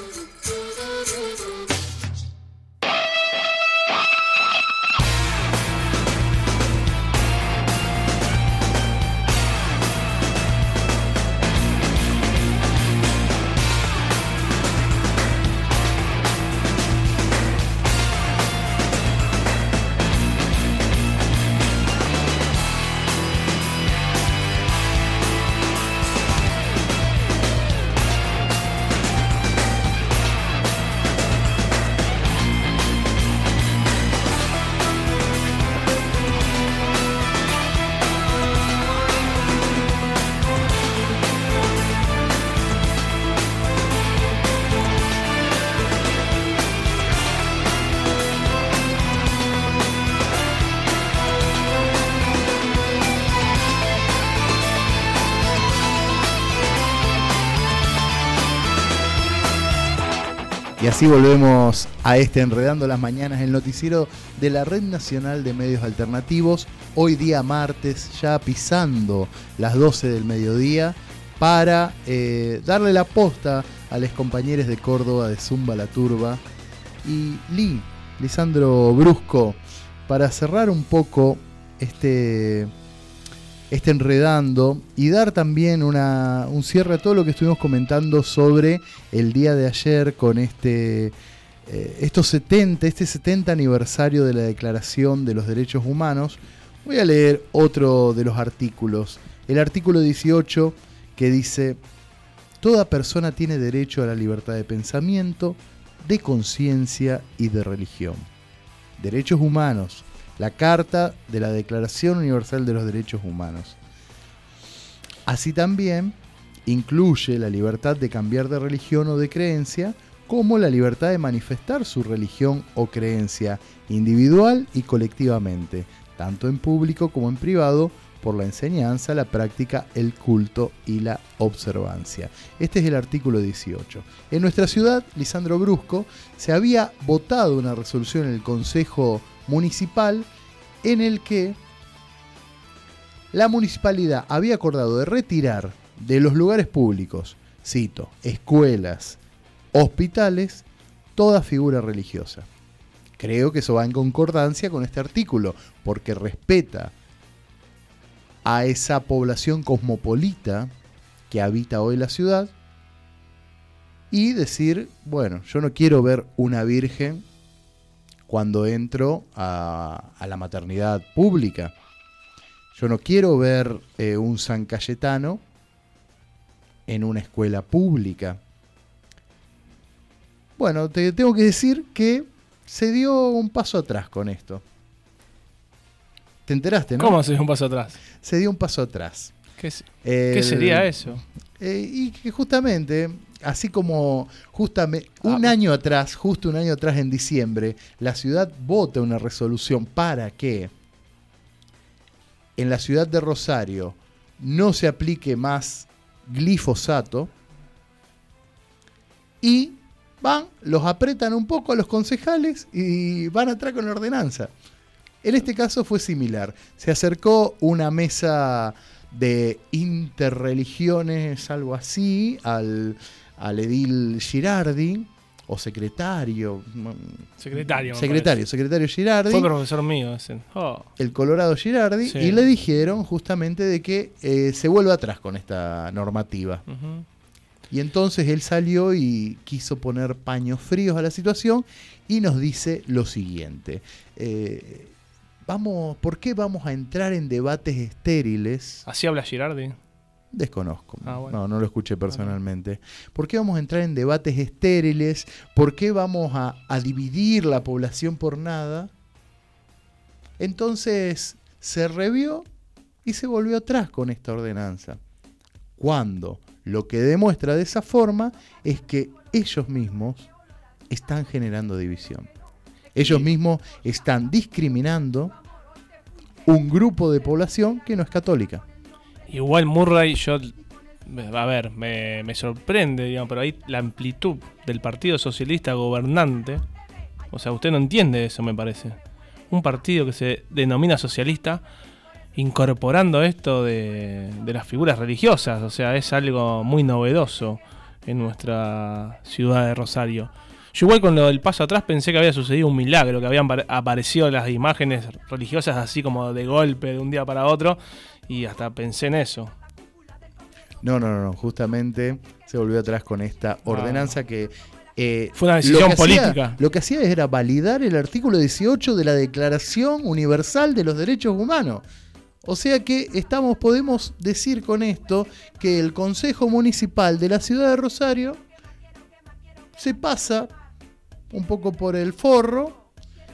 Y así volvemos a este Enredando las Mañanas, el noticiero de la Red Nacional de Medios Alternativos. Hoy día martes, ya pisando las 12 del mediodía, para darle la posta a los compañeros de Córdoba de Zumba la Turba. Y Lisandro Brusco, para cerrar un poco este Enredando y dar también un cierre a todo lo que estuvimos comentando sobre el día de ayer con este 70 aniversario de la Declaración de los Derechos Humanos. Voy a leer otro de los artículos, el artículo 18, que dice: toda persona tiene derecho a la libertad de pensamiento, de conciencia y de religión. Derechos humanos. La Carta de la Declaración Universal de los Derechos Humanos. Así también, incluye la libertad de cambiar de religión o de creencia, como la libertad de manifestar su religión o creencia individual y colectivamente, tanto en público como en privado, por la enseñanza, la práctica, el culto y la observancia. Este es el artículo 18. En nuestra ciudad, Lisandro Brusco, se había votado una resolución en el Consejo Municipal en el que la municipalidad había acordado de retirar de los lugares públicos, cito, escuelas, hospitales, toda figura religiosa. Creo que eso va en concordancia con este artículo, porque respeta a esa población cosmopolita que habita hoy la ciudad y decir, bueno, yo no quiero ver una virgen cuando entro a la maternidad pública. Yo no quiero ver un San Cayetano en una escuela pública. Bueno, te tengo que decir que se dio un paso atrás con esto. ¿Te enteraste, no?
¿Cómo se dio un paso atrás?
Se dio un paso atrás.
¿Qué sería eso?
Y que justamente, así como un año atrás, justo un año atrás en diciembre, la ciudad vota una resolución para que en la ciudad de Rosario no se aplique más glifosato, y los apretan un poco a los concejales y van atrás con la ordenanza. En este caso fue similar. Se acercó una mesa de interreligiones, algo así, al edil Girardi, o secretario Girardi.
Fue profesor mío ese.
El Colorado Girardi, sí. Y le dijeron justamente de que se vuelve atrás con esta normativa.
Uh-huh.
Y entonces él salió y quiso poner paños fríos a la situación y nos dice lo siguiente. ¿Por qué vamos a entrar en debates estériles?
¿Así habla Girardi?
Desconozco.
Bueno.
No lo escuché personalmente. ¿Por qué vamos a entrar en debates estériles? ¿Por qué vamos a dividir la población por nada? Entonces se revió y se volvió atrás con esta ordenanza. Cuando lo que demuestra de esa forma es que ellos mismos están generando división. Ellos mismos están discriminando un grupo de población que no es católica.
Igual Murray, me sorprende, digamos, pero ahí la amplitud del Partido Socialista gobernante, o sea, usted no entiende eso, me parece. Un partido que se denomina socialista, incorporando esto de las figuras religiosas, o sea, es algo muy novedoso en nuestra ciudad de Rosario. Yo igual con lo del paso atrás pensé que había sucedido un milagro, que habían aparecido las imágenes religiosas así como de golpe, de un día para otro, y hasta pensé en eso.
No, justamente se volvió atrás con esta ordenanza que...
fue una decisión política.
Lo que hacía era validar el artículo 18 de la Declaración Universal de los Derechos Humanos. O sea que podemos decir con esto que el Consejo Municipal de la Ciudad de Rosario se pasa un poco por el forro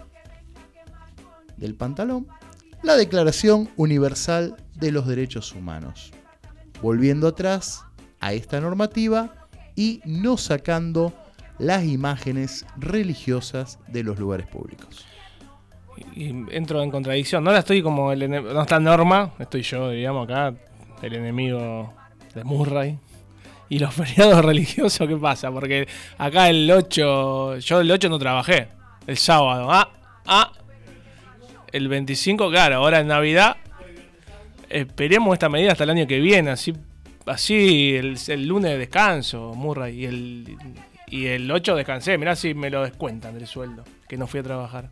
del pantalón la Declaración Universal de los Derechos Humanos, volviendo atrás a esta normativa y no sacando las imágenes religiosas de los lugares públicos.
Y entro en contradicción. No estoy como no está Norma, estoy yo, digamos, acá, el enemigo de Murray. ¿Y los feriados religiosos qué pasa? Porque acá el 8, yo el 8 no trabajé, el sábado. El 25, claro, ahora en Navidad. Esperemos esta medida hasta el año que viene, así el lunes de descanso, Murray, y el 8 descansé, mirá si me lo descuentan del sueldo, que no fui a trabajar.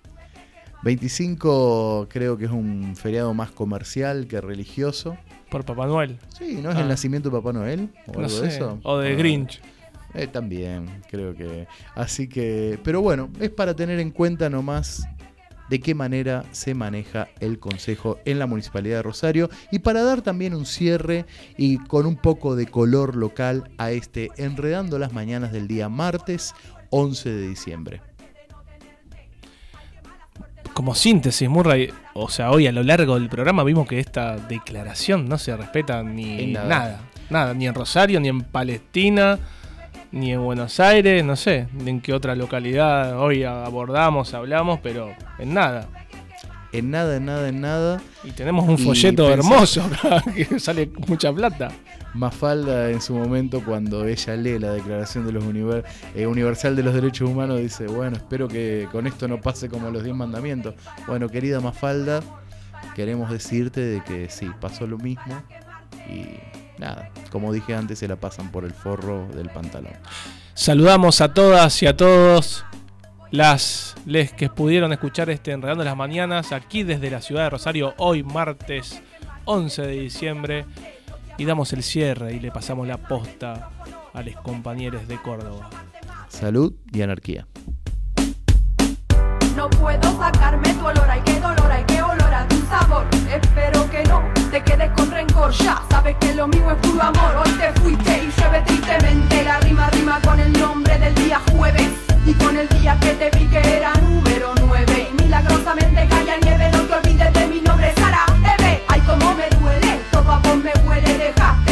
25 creo que es un feriado más comercial que religioso.
¿Por Papá Noel?
Sí, ¿no es el nacimiento de Papá Noel? ¿O
no
algo
sé.
de eso?
O de Grinch.
También, creo que... Así que... Pero bueno, es para tener en cuenta nomás de qué manera se maneja el Consejo en la Municipalidad de Rosario y para dar también un cierre y con un poco de color local a este Enredando las Mañanas del día martes 11 de diciembre.
Como síntesis, Murray, o sea, hoy a lo largo del programa vimos que esta declaración no se respeta ni nada. nada, ni en Rosario, ni en Palestina, ni en Buenos Aires, no sé en qué otra localidad hoy hablamos, pero en nada.
En nada.
Y tenemos un folleto hermoso acá, que sale mucha plata.
Mafalda en su momento, cuando ella lee la Declaración de los Universal de los Derechos Humanos, dice, bueno, espero que con esto no pase como los 10 mandamientos. Bueno, querida Mafalda, queremos decirte de que sí, pasó lo mismo y nada, como dije antes, se la pasan por el forro del pantalón.
Saludamos a todas y a todos les que pudieron escuchar Enredando las Mañanas aquí desde la ciudad de Rosario, hoy martes 11 de diciembre, y damos el cierre y le pasamos la posta a los compañeros de Córdoba.
Salud y anarquía.
No puedo sacarme tu olor, ay qué dolor, ay qué olor a tu sabor. Espero que no te quedes con rencor, ya sabes que lo mío es puro amor. Hoy te fuiste y llueve tristemente, la rima con el nombre del día jueves y con el día que te vi que